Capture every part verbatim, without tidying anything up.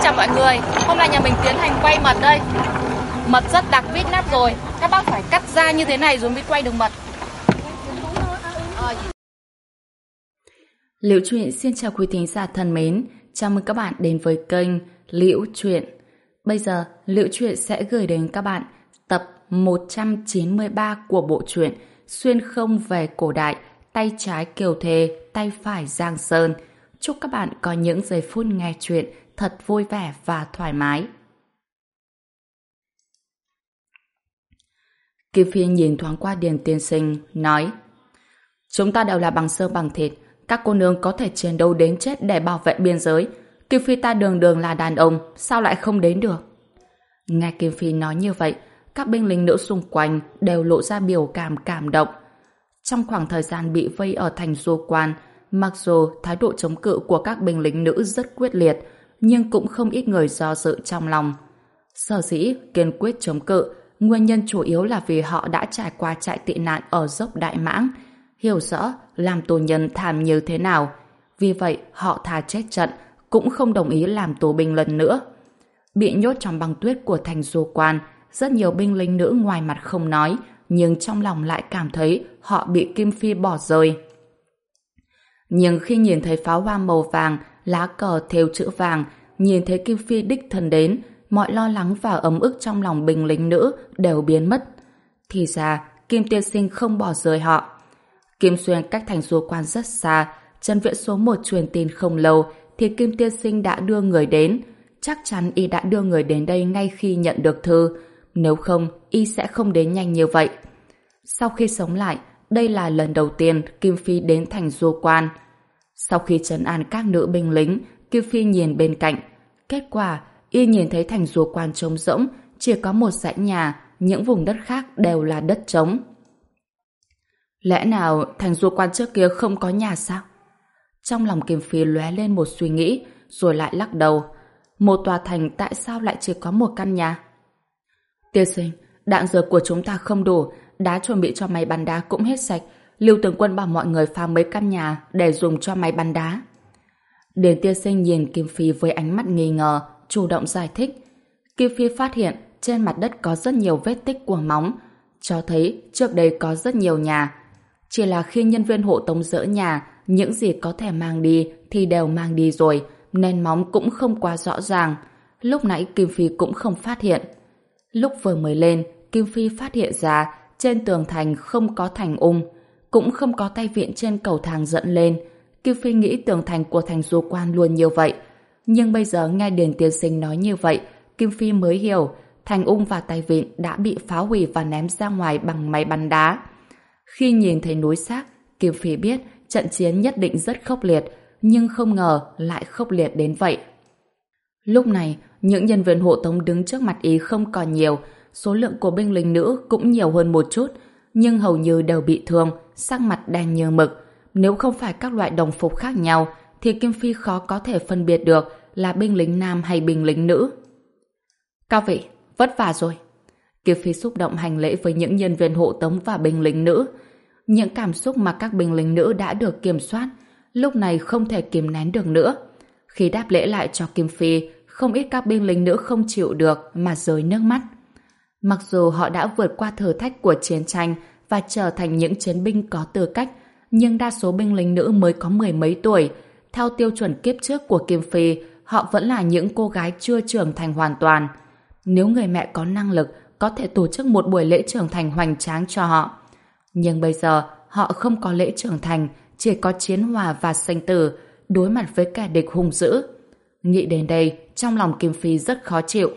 chào mọi người. Hôm nay nhà mình tiến hành quay mật đây. Mật rất đặc vít nắp rồi. Các bác phải cắt ra như thế này rồi mới quay được mật. Liễu Chuyện xin chào quý thính giả thân mến. Chào mừng các bạn đến với kênh Liễu Chuyện. Bây giờ Liễu Chuyện sẽ gửi đến các bạn tập một trăm chín mươi ba của bộ truyện Xuyên không về cổ đại, tay trái Kiều Thề, tay phải Giang Sơn. Chúc các bạn có những giây phút nghe chuyện thật vui vẻ và thoải mái. Kim Phi nhìn thoáng qua Điền tiên sinh, nói: chúng ta đều là bằng xương bằng thịt, các cô nương có thể chiến đấu đến chết để bảo vệ biên giới. Kim Phi ta đường đường là đàn ông, sao lại không đến được? Nghe Kim Phi nói như vậy, các binh lính nữ xung quanh đều lộ ra biểu cảm cảm động. Trong khoảng thời gian bị vây ở thành Du Quan, mặc dù thái độ chống cự của các binh lính nữ rất quyết liệt, nhưng cũng không ít người do dự trong lòng. Sở dĩ kiên quyết chống cự, nguyên nhân chủ yếu là vì họ đã trải qua trại tị nạn ở dốc Đại Mãng, hiểu rõ làm tù nhân thảm như thế nào. Vì vậy họ thà chết trận, cũng không đồng ý làm tù binh lần nữa. Bị nhốt trong băng tuyết của thành Du Quan, rất nhiều binh lính nữ ngoài mặt không nói, nhưng trong lòng lại cảm thấy họ bị Kim Phi bỏ rơi. Nhưng khi nhìn thấy pháo hoa màu vàng, lá cờ thêu chữ vàng, nhìn thấy Kim Phi đích thân đến, mọi lo lắng và ấm ức trong lòng binh lính nữ đều biến mất. Thì ra, Kim tiên sinh không bỏ rơi họ. Kim Xuyên cách thành Du Quan rất xa, Trần Viễn số một truyền tin không lâu thì Kim tiên sinh đã đưa người đến. Chắc chắn y đã đưa người đến đây ngay khi nhận được thư, nếu không y sẽ không đến nhanh như vậy. Sau khi sống lại, đây là lần đầu tiên Kim Phi đến thành Du Quan. Sau khi trấn an các nữ binh lính, Kim Phi nhìn bên cạnh. Kết quả, y nhìn thấy thành Du Quan trống rỗng, chỉ có một dãy nhà, những vùng đất khác đều là đất trống. Lẽ nào thành Du Quan trước kia không có nhà sao? Trong lòng Kim Phi lóe lên một suy nghĩ, rồi lại lắc đầu. Một tòa thành tại sao lại chỉ có một căn nhà? Tiên sinh, đạn dược của chúng ta không đủ, đá chuẩn bị cho máy bắn đá cũng hết sạch. Lưu tướng quân bảo mọi người phá mấy căn nhà để dùng cho máy bắn đá. Điền tiên sinh nhìn Kim Phi với ánh mắt nghi ngờ, chủ động giải thích. Kim Phi phát hiện trên mặt đất có rất nhiều vết tích của móng, cho thấy trước đây có rất nhiều nhà. Chỉ là khi nhân viên hộ tống dỡ nhà, những gì có thể mang đi thì đều mang đi rồi, nên móng cũng không quá rõ ràng. Lúc nãy Kim Phi cũng không phát hiện. Lúc vừa mới lên, Kim Phi phát hiện ra trên tường thành không có thành ung, cũng không có tay vịn trên cầu thang dẫn lên. Kim Phi nghĩ tường thành của thành Du Quan luôn như vậy. Nhưng bây giờ nghe Điền tiên sinh nói như vậy, Kim Phi mới hiểu thành ung và tay vịn đã bị phá hủy và ném ra ngoài bằng máy bắn đá. Khi nhìn thấy núi xác, Kim Phi biết trận chiến nhất định rất khốc liệt, nhưng không ngờ lại khốc liệt đến vậy. Lúc này, những nhân viên hộ tống đứng trước mặt ý không còn nhiều, số lượng của binh lính nữ cũng nhiều hơn một chút, nhưng hầu như đều bị thương, sắc mặt đen như mực. Nếu không phải các loại đồng phục khác nhau, thì Kim Phi khó có thể phân biệt được là binh lính nam hay binh lính nữ. Các vị, vất vả rồi. Kim Phi xúc động hành lễ với những nhân viên hộ tống và binh lính nữ. Những cảm xúc mà các binh lính nữ đã được kiểm soát, lúc này không thể kìm nén được nữa. Khi đáp lễ lại cho Kim Phi, không ít các binh lính nữ không chịu được mà rơi nước mắt. Mặc dù họ đã vượt qua thử thách của chiến tranh và trở thành những chiến binh có tư cách, nhưng đa số binh lính nữ mới có mười mấy tuổi. Theo tiêu chuẩn kiếp trước của Kim Phi, họ vẫn là những cô gái chưa trưởng thành hoàn toàn. Nếu người mẹ có năng lực, có thể tổ chức một buổi lễ trưởng thành hoành tráng cho họ. Nhưng bây giờ, họ không có lễ trưởng thành, chỉ có chiến hòa và sinh tử, đối mặt với kẻ địch hung dữ. Nghĩ đến đây, trong lòng Kim Phi rất khó chịu.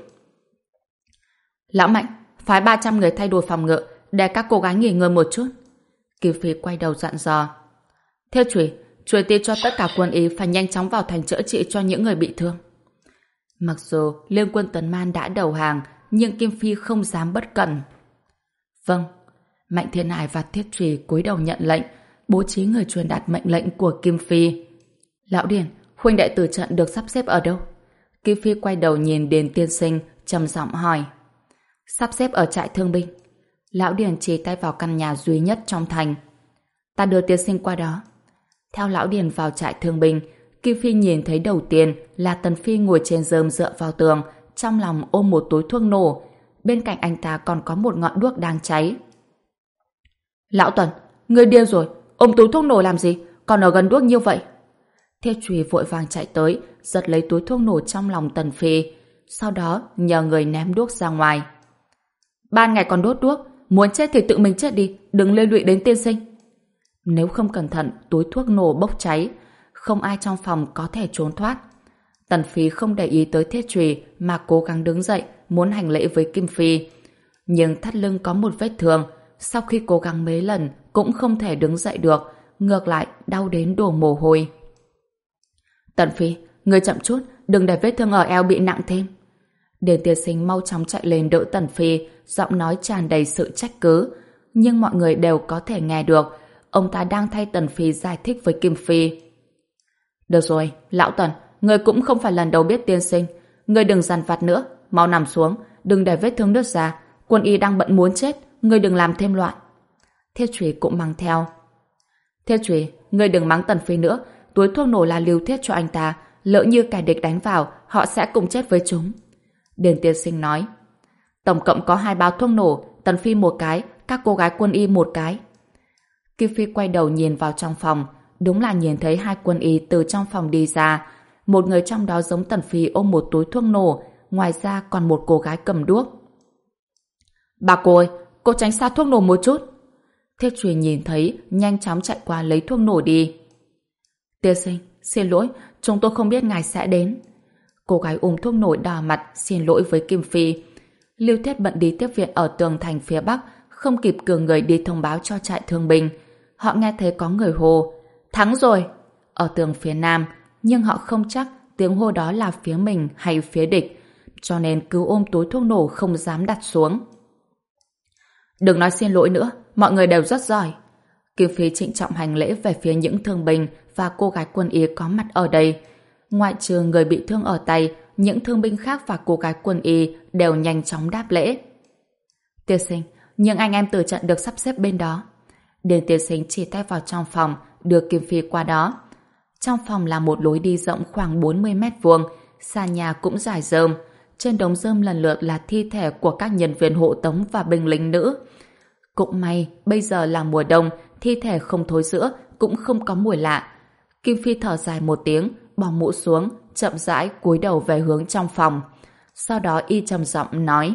Lão Mạnh, phái ba trăm người thay đổi phòng ngự, để các cô gái nghỉ ngơi một chút. Kim Phi quay đầu dặn dò. Theo chùy, chùy tin cho tất cả quân ý phải nhanh chóng vào thành chữa trị cho những người bị thương. Mặc dù liên quân Tấn Man đã đầu hàng, nhưng Kim Phi không dám bất cẩn. Vâng. Mạnh Thiên Hải và Thiết Trùy cúi đầu nhận lệnh, bố trí người truyền đạt mệnh lệnh của Kim Phi. Lão Điền, huynh đệ tử trận được sắp xếp ở đâu? Kim Phi quay đầu nhìn Điền tiên sinh, trầm giọng hỏi. Sắp xếp ở trại thương binh. Lão Điền chỉ tay vào căn nhà duy nhất trong thành. Ta đưa tiên sinh qua đó. Theo Lão Điền vào trại thương binh, Kim Phi nhìn thấy đầu tiên là Tần Phi ngồi trên rơm dựa vào tường, trong lòng ôm một túi thuốc nổ. Bên cạnh anh ta còn có một ngọn đuốc đang cháy. Lão Tần, người điên rồi, ôm túi thuốc nổ làm gì, còn ở gần đuốc như vậy? Thiết Trùy vội vàng chạy tới, giật lấy túi thuốc nổ trong lòng Tần Phi, sau đó nhờ người ném đuốc ra ngoài. Ban ngày còn đốt đuốc, muốn chết thì tự mình chết đi, đừng liên lụy đến tiên sinh. Nếu không cẩn thận, túi thuốc nổ bốc cháy, không ai trong phòng có thể trốn thoát. Tần Phi không để ý tới Thiết Trùy mà cố gắng đứng dậy, muốn hành lễ với Kim Phi. Nhưng thắt lưng có một vết thương, sau khi cố gắng mấy lần cũng không thể đứng dậy được, ngược lại đau đến đổ mồ hôi. Tần Phi, người chậm chút, đừng để vết thương ở eo bị nặng thêm. Điền tiên sinh mau chóng chạy lên đỡ Tần Phi, giọng nói tràn đầy sự trách cứ. Nhưng mọi người đều có thể nghe được, ông ta đang thay Tần Phi giải thích với Kim Phi. Được rồi, lão Tần, người cũng không phải lần đầu biết tiên sinh. Người đừng dằn vặt nữa, mau nằm xuống, đừng để vết thương nứt ra. Quân y đang bận muốn chết, người đừng làm thêm loạn. Thiết Trùy cũng mang theo. Thiết Trùy, người đừng mắng Tần Phi nữa, túi thuốc nổ là lưu thiết cho anh ta, lỡ như kẻ địch đánh vào, họ sẽ cùng chết với chúng. Điền tiên sinh nói. Tổng cộng có hai bao thuốc nổ, Tần Phi một cái, các cô gái quân y một cái. Kim Phi quay đầu nhìn vào trong phòng, đúng là nhìn thấy hai quân y từ trong phòng đi ra. Một người trong đó giống Tần Phi ôm một túi thuốc nổ, ngoài ra còn một cô gái cầm đuốc. Bà cô ơi, cô tránh xa thuốc nổ một chút. Thiết Trùy nhìn thấy, nhanh chóng chạy qua lấy thuốc nổ đi. Tiên sinh, xin lỗi, chúng tôi không biết ngài sẽ đến. Cô gái ôm thuốc nổ đỏ mặt, xin lỗi với Kim Phi. Lưu Thiết bận đi tiếp viện ở tường thành phía Bắc, không kịp cử người đi thông báo cho trại thương binh. Họ nghe thấy có người hô, thắng rồi, ở tường phía Nam, nhưng họ không chắc tiếng hô đó là phía mình hay phía địch, cho nên cứ ôm túi thuốc nổ không dám đặt xuống. Đừng nói xin lỗi nữa, mọi người đều rất giỏi. Kim Phi trịnh trọng hành lễ về phía những thương binh và cô gái quân y có mặt ở đây. Ngoại trừ người bị thương ở tay, những thương binh khác và cô gái quân y đều nhanh chóng đáp lễ. Tiên sinh, những anh em từ trận được sắp xếp bên đó. Điền tiên sinh chỉ tay vào trong phòng, đưa Kim Phi qua đó. Trong phòng là một lối đi rộng khoảng bốn mươi mét vuông, sàn nhà cũng rải rơm. Trên đống rơm lần lượt là thi thể của các nhân viên hộ tống và binh lính nữ. Cũng may, bây giờ là mùa đông, thi thể không thối rữa, cũng không có mùi lạ. Kim Phi thở dài một tiếng, bỏ mũ xuống, chậm rãi cúi đầu về hướng trong phòng. Sau đó y trầm giọng nói: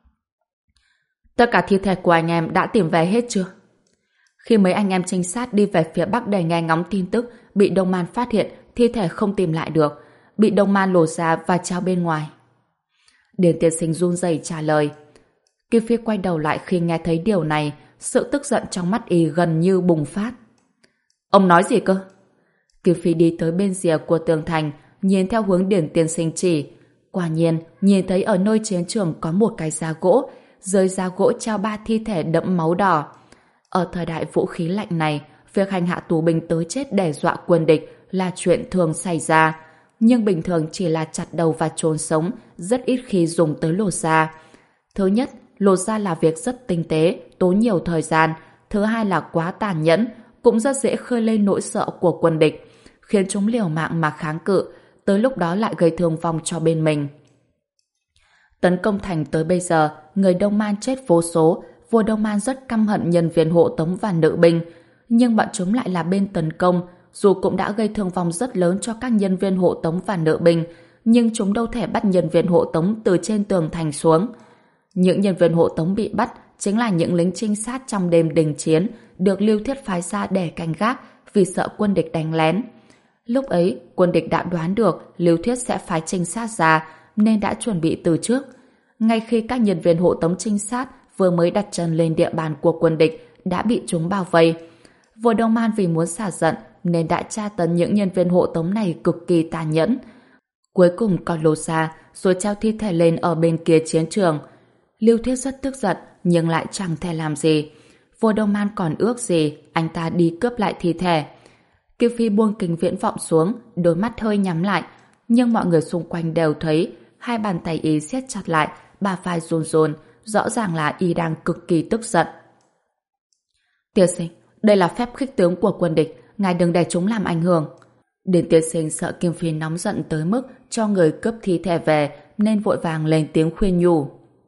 Tất cả thi thể của anh em đã tìm về hết chưa? Khi mấy anh em trinh sát đi về phía Bắc để nghe ngóng tin tức, bị Đông Man phát hiện thi thể không tìm lại được, bị Đông Man lột ra và trao bên ngoài. Điền tiên sinh run rẩy trả lời. Kim Phi quay đầu lại khi nghe thấy điều này, sự tức giận trong mắt y gần như bùng phát. Ông nói gì cơ? Kim Phi đi tới bên rìa của tường thành, nhìn theo hướng Điền tiên sinh chỉ. Quả nhiên, nhìn thấy ở nơi chiến trường có một cái giá gỗ, dưới giá gỗ treo ba thi thể đẫm máu đỏ. Ở thời đại vũ khí lạnh này, việc hành hạ tù binh tới chết đe dọa quân địch là chuyện thường xảy ra, nhưng bình thường chỉ là chặt đầu và chôn sống, rất ít khi dùng tới lột da. Thứ nhất, lột da là việc rất tinh tế, tốn nhiều thời gian. Thứ hai là quá tàn nhẫn, cũng rất dễ khơi lên nỗi sợ của quân địch, khiến chúng liều mạng mà kháng cự, tới lúc đó lại gây thương vong cho bên mình. Tấn công thành tới bây giờ, người Đông Man chết vô số, vua Đông Man rất căm hận nhân viên hộ tống và nữ binh, nhưng bọn chúng lại là bên tấn công. Dù cũng đã gây thương vong rất lớn cho các nhân viên hộ tống và nữ binh, nhưng chúng đâu thể bắt nhân viên hộ tống từ trên tường thành xuống. Những nhân viên hộ tống bị bắt chính là những lính trinh sát trong đêm đình chiến được Lưu Thiết phái ra để canh gác vì sợ quân địch đánh lén. Lúc ấy, quân địch đã đoán được Lưu Thiết sẽ phái trinh sát ra nên đã chuẩn bị từ trước. Ngay khi các nhân viên hộ tống trinh sát vừa mới đặt chân lên địa bàn của quân địch đã bị chúng bao vây. Vua Đông Man vì muốn xả giận nên đã tra tấn những nhân viên hộ tống này cực kỳ tàn nhẫn. Cuối cùng còn lột ra rồi treo thi thể lên ở bên kia chiến trường. Lưu Thiết rất tức giận nhưng lại chẳng thể làm gì. Vua Đông Man còn ước gì anh ta đi cướp lại thi thể. Kim Phi buông kính viễn vọng xuống, đôi mắt hơi nhắm lại, nhưng mọi người xung quanh đều thấy hai bàn tay y siết chặt lại, bà vai run run, rõ ràng là y đang cực kỳ tức giận. Tiên sinh, đây là phép khích tướng của quân địch, ngài đừng để chúng làm ảnh hưởng. Điền tiên sinh sợ Kim Phi nóng giận tới mức cho người cướp thi thể về nên vội vàng lên tiếng khuyên nhủ.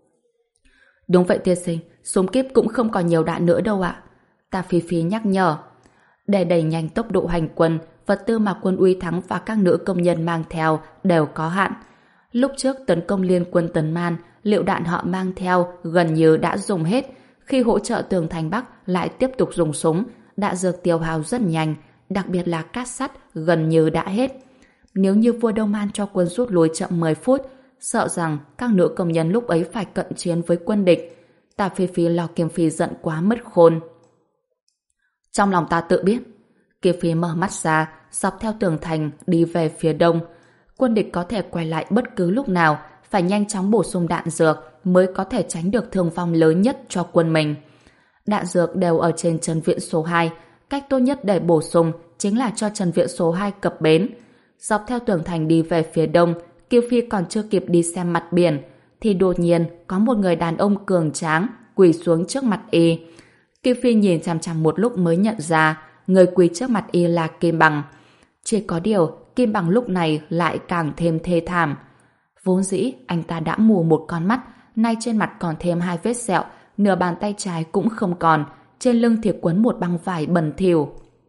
Đúng vậy tiên sinh, súng kíp cũng không còn nhiều đạn nữa đâu ạ. Tà Phi Phi nhắc nhở. Để đẩy nhanh tốc độ hành quân, vật tư mà quân Uy Thắng và các nữ công nhân mang theo đều có hạn. Lúc trước tấn công liên quân Tấn Man, liệu đạn họ mang theo gần như đã dùng hết. Khi hỗ trợ tường thành Bắc lại tiếp tục dùng súng, đạn dược tiêu hao rất nhanh, đặc biệt là cát sắt gần như đã hết. Nếu như vua Đông Man cho quân rút lui chậm mười phút, sợ rằng các nữ công nhân lúc ấy phải cận chiến với quân địch. Tà Phi Phi lo Kim Phi giận quá mất khôn. Trong lòng ta tự biết. Kim Phi mở mắt ra, dọc theo tường thành đi về phía đông. Quân địch có thể quay lại bất cứ lúc nào, phải nhanh chóng bổ sung đạn dược mới có thể tránh được thương vong lớn nhất cho quân mình. Đạn dược đều ở trên trần viện số hai. Cách tốt nhất để bổ sung chính là cho trần viện số hai cập bến. Dọc theo tường thành đi về phía đông, Kiều Phi còn chưa kịp đi xem mặt biển, thì đột nhiên có một người đàn ông cường tráng quỳ xuống trước mặt y. Kiều Phi nhìn chằm chằm một lúc mới nhận ra người quỳ trước mặt y là Kim Bằng. Chỉ có điều Kim Bằng lúc này lại càng thêm thê thảm. Vốn dĩ anh ta đã mù một con mắt, nay trên mặt còn thêm hai vết sẹo, nửa bàn tay trái cũng không còn, trên lưng thì quấn một băng vải bẩn thỉu.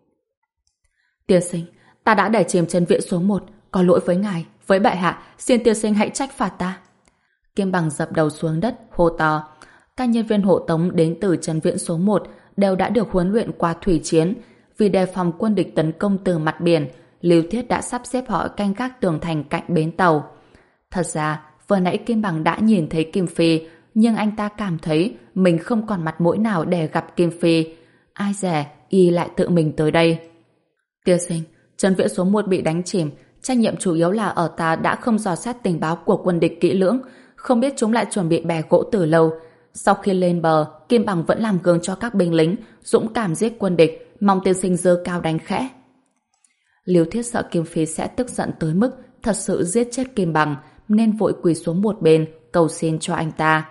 Tiên sinh, ta đã đẩy chìm chân viện số một, có lỗi với ngài, với bệ hạ, xin tiên sinh hãy trách phạt ta. Kim Bằng dập đầu xuống đất, hô to. Các nhân viên hộ tống đến từ chân viện số một đều đã được huấn luyện qua thủy chiến. Vì đề phòng quân địch tấn công từ mặt biển, Lưu Thiết đã sắp xếp họ canh gác tường thành cạnh bến tàu. Thật ra, vừa nãy Kim Bằng đã nhìn thấy Kim Phi, nhưng anh ta cảm thấy mình không còn mặt mũi nào để gặp Kim Phi. Ai dè, y lại tự mình tới đây. Tiên sinh, chân viện số một bị đánh chìm, trách nhiệm chủ yếu là ở ta đã không dò xét tình báo của quân địch kỹ lưỡng, không biết chúng lại chuẩn bị bè gỗ từ lâu. Sau khi lên bờ, Kim Bằng vẫn làm gương cho các binh lính, dũng cảm giết quân địch, mong tiên sinh giơ cao đánh khẽ. Liêu Thiết sợ Kim Phi sẽ tức giận tới mức thật sự giết chết Kim Bằng, nên vội quỳ xuống một bên, cầu xin cho anh ta.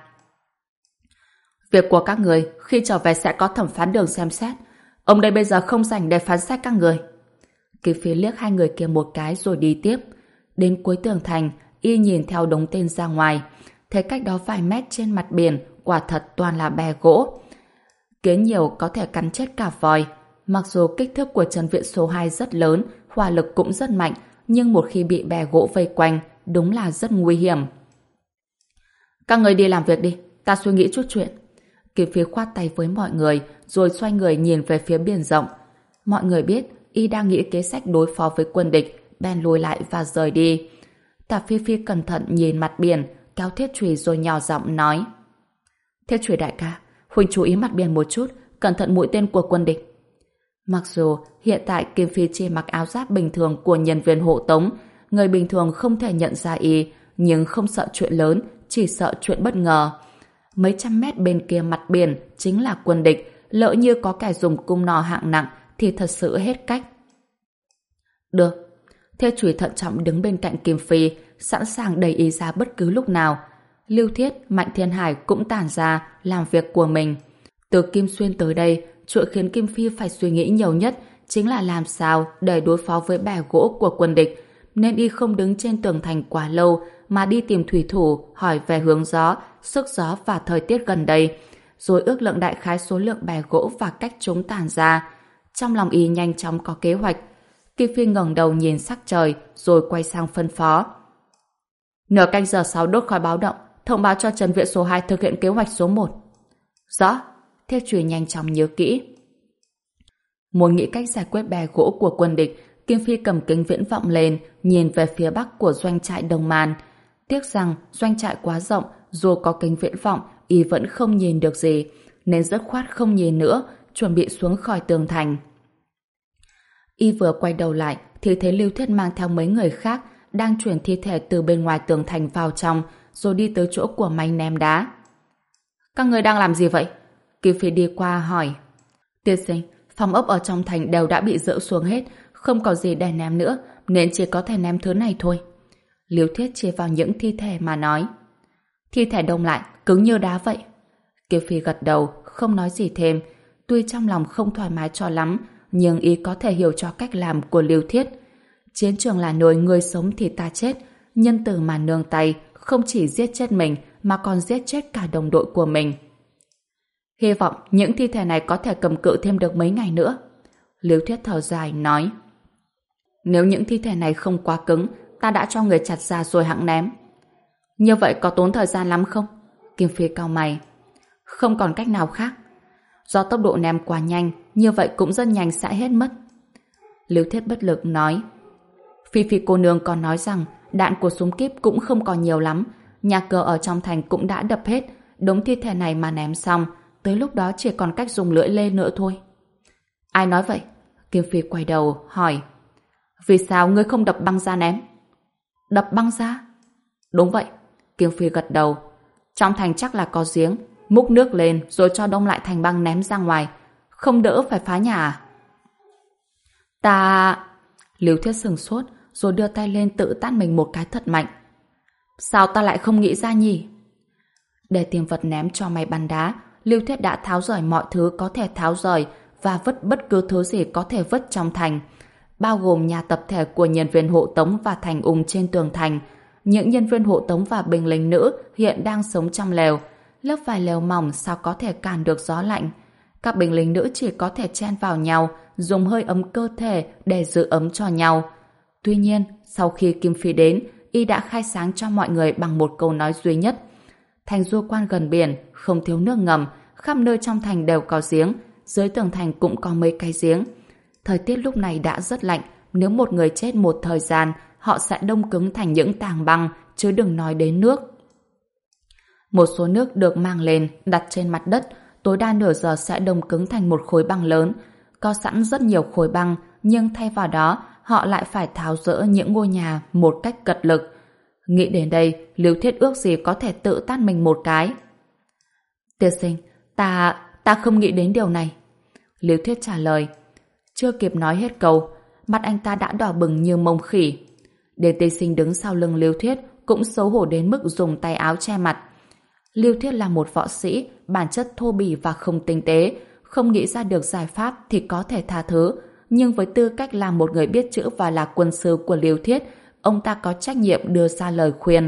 Việc của các người, khi trở về sẽ có thẩm phán đường xem xét. Ông đây bây giờ không rảnh để phán xét các người. Kim Phi liếc hai người kia một cái rồi đi tiếp. Đến cuối tường thành, y nhìn theo đống tên ra ngoài, thấy cách đó vài mét trên mặt biển quả thật toàn là bè gỗ. Kiến nhiều có thể cắn chết cả voi. Mặc dù kích thước của trần viện số hai rất lớn, hỏa lực cũng rất mạnh, nhưng một khi bị bè gỗ vây quanh, đúng là rất nguy hiểm. Các người đi làm việc đi, ta suy nghĩ chút chuyện. Kim Phi khoát tay với mọi người, rồi xoay người nhìn về phía biển rộng. Mọi người biết y đang nghĩ kế sách đối phó với quân địch, bèn lùi lại và rời đi. Tả Phi Phi cẩn thận nhìn mặt biển, kéo Thiết Chùy rồi nhỏ giọng nói: Thiết Chùy đại ca, huynh chú ý mặt biển một chút, cẩn thận mũi tên của quân địch. Mặc dù hiện tại Kim Phi chỉ mặc áo giáp bình thường của nhân viên hộ tống, người bình thường không thể nhận ra y, nhưng không sợ chuyện lớn, chỉ sợ chuyện bất ngờ. Mấy trăm mét bên kia mặt biển chính là quân địch, lỡ như có kẻ dùng cung nỏ hạng nặng thì thật sự hết cách. Được. Thiết Chùy thận trọng đứng bên cạnh Kim Phi, sẵn sàng đẩy y ra bất cứ lúc nào. Lưu Thiết, Mạnh Thiên Hải cũng tản ra làm việc của mình. Từ Kim Xuyên tới đây, chuyện khiến Kim Phi phải suy nghĩ nhiều nhất chính là làm sao để đối phó với bè gỗ của quân địch, nên y không đứng trên tường thành quá lâu mà đi tìm thủy thủ hỏi về hướng gió, sức gió và thời tiết gần đây, rồi ước lượng đại khái số lượng bè gỗ và cách chúng tản ra. Trong lòng y nhanh chóng có kế hoạch. Kim Phi ngẩng đầu nhìn sắc trời rồi quay sang phân phó: Nửa canh giờ sau đốt khói báo động, thông báo cho trần viện số hai thực hiện kế hoạch số một. Rõ. Thiết Chùy nhanh chóng nhớ kỹ. Muốn nghĩ cách giải quyết bè gỗ của quân địch, Kim Phi cầm kính viễn vọng lên, nhìn về phía bắc của doanh trại Đông Man. Tiếc rằng doanh trại quá rộng, dù có kính viễn vọng, y vẫn không nhìn được gì, nên dứt khoát không nhìn nữa, chuẩn bị xuống khỏi tường thành. Y vừa quay đầu lại thì thấy Lưu Thiết mang theo mấy người khác đang chuyển thi thể từ bên ngoài tường thành vào trong, rồi đi tới chỗ của máy ném đá. Các người đang làm gì vậy? Kim Phi đi qua hỏi. Tiên sinh, phòng ốc ở trong thành đều đã bị dỡ xuống hết, không có gì để ném nữa, nên chỉ có thể ném thứ này thôi. Lưu Thiết chỉ vào những thi thể mà nói. Thi thể đông lại, cứng như đá vậy. Kim Phi gật đầu, không nói gì thêm. Tuy trong lòng không thoải mái cho lắm, nhưng y có thể hiểu cho cách làm của Lưu Thiết. Chiến trường là nơi người sống thì ta chết, nhân từ mà nương tay, không chỉ giết chết mình mà còn giết chết cả đồng đội của mình. Hy vọng những thi thể này có thể cầm cự thêm được mấy ngày nữa. Liêu Thiết thở dài nói. Nếu những thi thể này không quá cứng, ta đã cho người chặt ra rồi hẵng ném. Như vậy có tốn thời gian lắm không? Kim Phi cau mày. Không còn cách nào khác. Do tốc độ ném quá nhanh, như vậy cũng rất nhanh sẽ hết mất. Liêu Thiết bất lực nói. Phi Phi cô nương còn nói rằng đạn của súng kíp cũng không còn nhiều lắm, nhà cờ ở trong thành cũng đã đập hết, đống thi thể này mà ném xong, tới lúc đó chỉ còn cách dùng lưỡi lê nữa thôi. Ai nói vậy? Kim Phi quay đầu hỏi. Vì sao ngươi không đập băng ra ném? Đập băng ra? Đúng vậy. Kim Phi gật đầu. Trong thành chắc là có giếng, múc nước lên rồi cho đông lại thành băng ném ra ngoài, không đỡ phải phá nhà à? Ta... Liêu Thiết sừng sốt rồi đưa tay lên tự tát mình một cái thật mạnh. Sao ta lại không nghĩ ra nhỉ? Để tìm vật ném cho máy bắn đá, Liêu Thiết đã tháo rời mọi thứ có thể tháo rời và vứt bất cứ thứ gì có thể vứt trong thành, bao gồm nhà tập thể của nhân viên hộ tống và thành ung trên tường thành. Những nhân viên hộ tống và binh lính nữ hiện đang sống trong lều. Lớp vải lều mỏng sao có thể cản được gió lạnh. Các binh lính nữ chỉ có thể chen vào nhau, dùng hơi ấm cơ thể để giữ ấm cho nhau. Tuy nhiên, sau khi Kim Phi đến, y đã khai sáng cho mọi người bằng một câu nói duy nhất. Thành Du Quan gần biển, không thiếu nước ngầm, khắp nơi trong thành đều có giếng, dưới tường thành cũng có mấy cái giếng. Thời tiết lúc này đã rất lạnh, nếu một người chết một thời gian, họ sẽ đông cứng thành những tảng băng, chứ đừng nói đến nước. Một số nước được mang lên, đặt trên mặt đất, tối đa nửa giờ sẽ đông cứng thành một khối băng lớn. Có sẵn rất nhiều khối băng, nhưng thay vào đó, họ lại phải tháo dỡ những ngôi nhà một cách cật lực. Nghĩ đến đây, Liêu Thiết ước gì có thể tự tát mình một cái. Tiên sinh, ta, ta không nghĩ đến điều này. Liêu Thiết trả lời. Chưa kịp nói hết câu, mặt anh ta đã đỏ bừng như mông khỉ. Để tiên sinh đứng sau lưng Liêu Thiết cũng xấu hổ đến mức dùng tay áo che mặt. Liêu Thiết là một võ sĩ, bản chất thô bỉ và không tinh tế, không nghĩ ra được giải pháp thì có thể tha thứ, nhưng với tư cách là một người biết chữ và là quân sư của Liêu Thiết, ông ta có trách nhiệm đưa ra lời khuyên.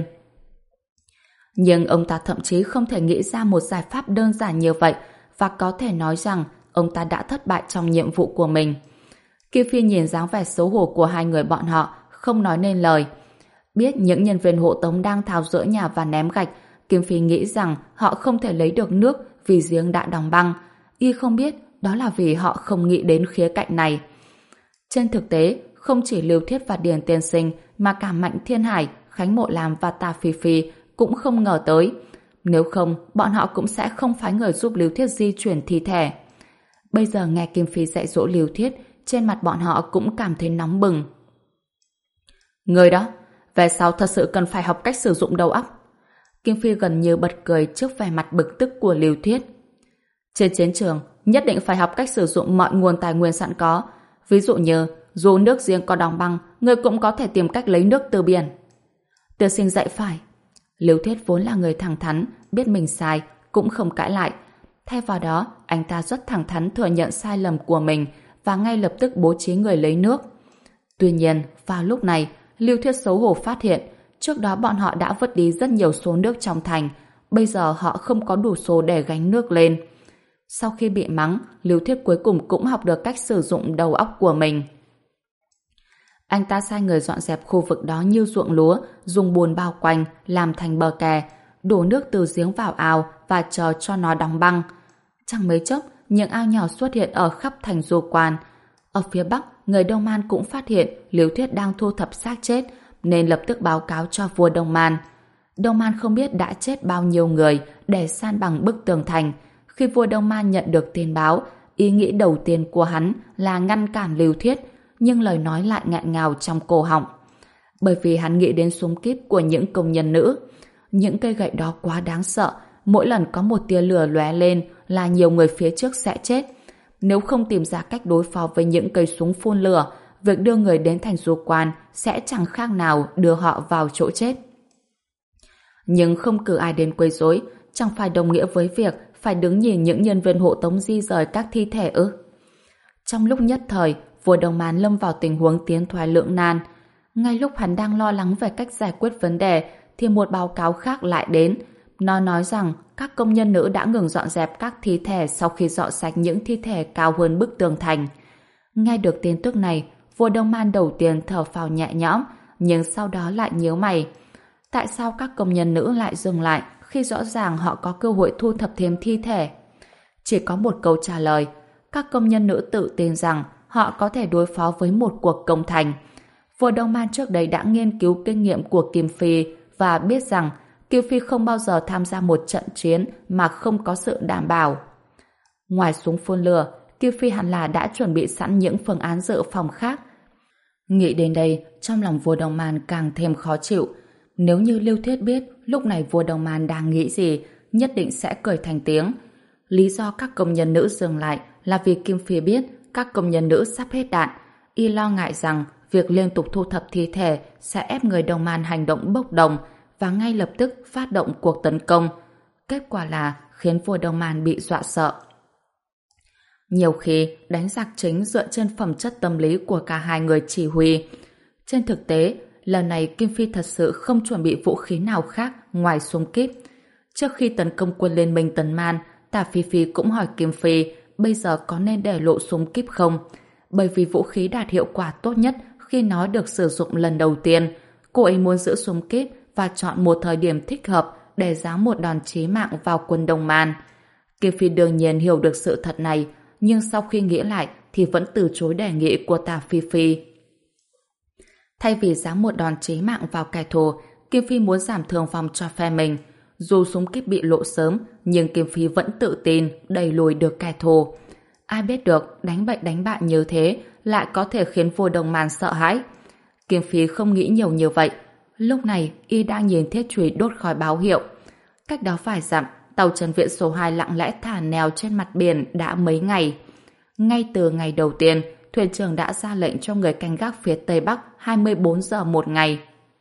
Nhưng ông ta thậm chí không thể nghĩ ra một giải pháp đơn giản như vậy, và có thể nói rằng ông ta đã thất bại trong nhiệm vụ của mình. Kim Phi nhìn dáng vẻ xấu hổ của hai người bọn họ, không nói nên lời. Biết những nhân viên hộ tống đang tháo dỡ nhà và ném gạch, Kim Phi nghĩ rằng họ không thể lấy được nước vì giếng đã đóng băng. Y không biết đó là vì họ không nghĩ đến khía cạnh này. Trên thực tế, không chỉ Liêu Thiết và Điền Tiên Sinh mà cả Mạnh Thiên Hải, Khánh Mộ Lam và Tà Phi Phi cũng không ngờ tới. Nếu không, bọn họ cũng sẽ không phái người giúp Liêu Thiết di chuyển thi thể. Bây giờ nghe Kim Phi dạy dỗ Liêu Thiết, trên mặt bọn họ cũng cảm thấy nóng bừng. Người đó, về sau thật sự cần phải học cách sử dụng đầu óc. Kim Phi gần như bật cười trước vẻ mặt bực tức của Liêu Thiết. Trên chiến trường, nhất định phải học cách sử dụng mọi nguồn tài nguyên sẵn có. Ví dụ như, dù nước giếng có đóng băng, người cũng có thể tìm cách lấy nước từ biển. Tiên sinh dạy phải. Liêu Thiết vốn là người thẳng thắn, biết mình sai, cũng không cãi lại. Thay vào đó, anh ta rất thẳng thắn thừa nhận sai lầm của mình và ngay lập tức bố trí người lấy nước. Tuy nhiên, vào lúc này, Liêu Thiết xấu hổ phát hiện, trước đó bọn họ đã vứt đi rất nhiều số nước trong thành, bây giờ họ không có đủ số để gánh nước lên. Sau khi bị mắng, Liêu Thiết cuối cùng cũng học được cách sử dụng đầu óc của mình. Anh ta sai người dọn dẹp khu vực đó như ruộng lúa, dùng bùn bao quanh, làm thành bờ kè, đổ nước từ giếng vào ao và chờ cho nó đóng băng. Chẳng mấy chốc, những ao nhỏ xuất hiện ở khắp thành Du Quan. Ở phía Bắc, người Đông Man cũng phát hiện Liêu Thiết đang thu thập xác chết, nên lập tức báo cáo cho vua Đông Man. Đông Man không biết đã chết bao nhiêu người để san bằng bức tường thành. Khi vua Đông Man nhận được tin báo, ý nghĩ đầu tiên của hắn là ngăn cản Liêu Thiết, nhưng lời nói lại nghẹn ngào trong cổ họng. Bởi vì hắn nghĩ đến súng kíp của những công nhân nữ. Những cây gậy đó quá đáng sợ, mỗi lần có một tia lửa lóe lên là nhiều người phía trước sẽ chết. Nếu không tìm ra cách đối phó với những cây súng phun lửa, việc đưa người đến thành Du Quan sẽ chẳng khác nào đưa họ vào chỗ chết. Nhưng không cử ai đến quấy rối, chẳng phải đồng nghĩa với việc phải đứng nhìn những nhân viên hộ tống di rời các thi thể ư? Trong lúc nhất thời, vua Đông Man lâm vào tình huống tiến thoái lưỡng nan. Ngay lúc hắn đang lo lắng về cách giải quyết vấn đề thì một báo cáo khác lại đến. Nó nói rằng các công nhân nữ đã ngừng dọn dẹp các thi thể sau khi dọn sạch những thi thể cao hơn bức tường thành. Nghe được tin tức này, vua Đông Man đầu tiên thở phào nhẹ nhõm, nhưng sau đó lại nhíu mày. Tại sao các công nhân nữ lại dừng lại khi rõ ràng họ có cơ hội thu thập thêm thi thể? Chỉ có một câu trả lời. Các công nhân nữ tự tin rằng họ có thể đối phó với một cuộc công thành. Vua Đông Man trước đây đã nghiên cứu kinh nghiệm của Kim Phi và biết rằng Kim Phi không bao giờ tham gia một trận chiến mà không có sự đảm bảo. Ngoài súng phun lửa, Kim Phi hẳn là đã chuẩn bị sẵn những phương án dự phòng khác. Nghĩ đến đây, trong lòng vua Đông Man càng thêm khó chịu. Nếu như Lưu Thiết biết lúc này vua Đông Man đang nghĩ gì, nhất định sẽ cười thành tiếng. Lý do các công nhân nữ dừng lại là vì Kim Phi biết các công nhân nữ sắp hết đạn. Y lo ngại rằng việc liên tục thu thập thi thể sẽ ép người Đông Man hành động bốc đồng và ngay lập tức phát động cuộc tấn công. Kết quả là khiến vua Đông Man bị dọa sợ. Nhiều khi đánh giặc chính dựa trên phẩm chất tâm lý của cả hai người chỉ huy. Trên thực tế, lần này Kim Phi thật sự không chuẩn bị vũ khí nào khác ngoài súng kíp. Trước khi tấn công quân liên minh Tấn Man, Tả Phi Phi cũng hỏi Kim Phi bây giờ có nên để lộ súng kíp không? Bởi vì vũ khí đạt hiệu quả tốt nhất khi nó được sử dụng lần đầu tiên. Cô ấy muốn giữ súng kíp và chọn một thời điểm thích hợp để giáng một đòn chí mạng vào quân Đông Man. Kim Phi đương nhiên hiểu được sự thật này, nhưng sau khi nghĩ lại thì vẫn từ chối đề nghị của Tả Phi Phi. Thay vì giáng một đòn chí mạng vào kẻ thù, Kim Phi muốn giảm thương vong cho phe mình. Dù súng kíp bị lộ sớm, nhưng Kim Phi vẫn tự tin đẩy lùi được kẻ thù. Ai biết được đánh bậy đánh bạ như thế lại có thể khiến vua Đông Man sợ hãi. Kim Phi không nghĩ nhiều như vậy. Lúc này y đang nhìn thiết chùy đốt khói báo hiệu. Cách đó vài dặm, tàu Trần Viện số hai lặng lẽ thả neo trên mặt biển đã mấy ngày. Ngay từ ngày đầu tiên, thuyền trưởng đã ra lệnh cho người canh gác phía tây bắc hai mươi bốn giờ một ngày.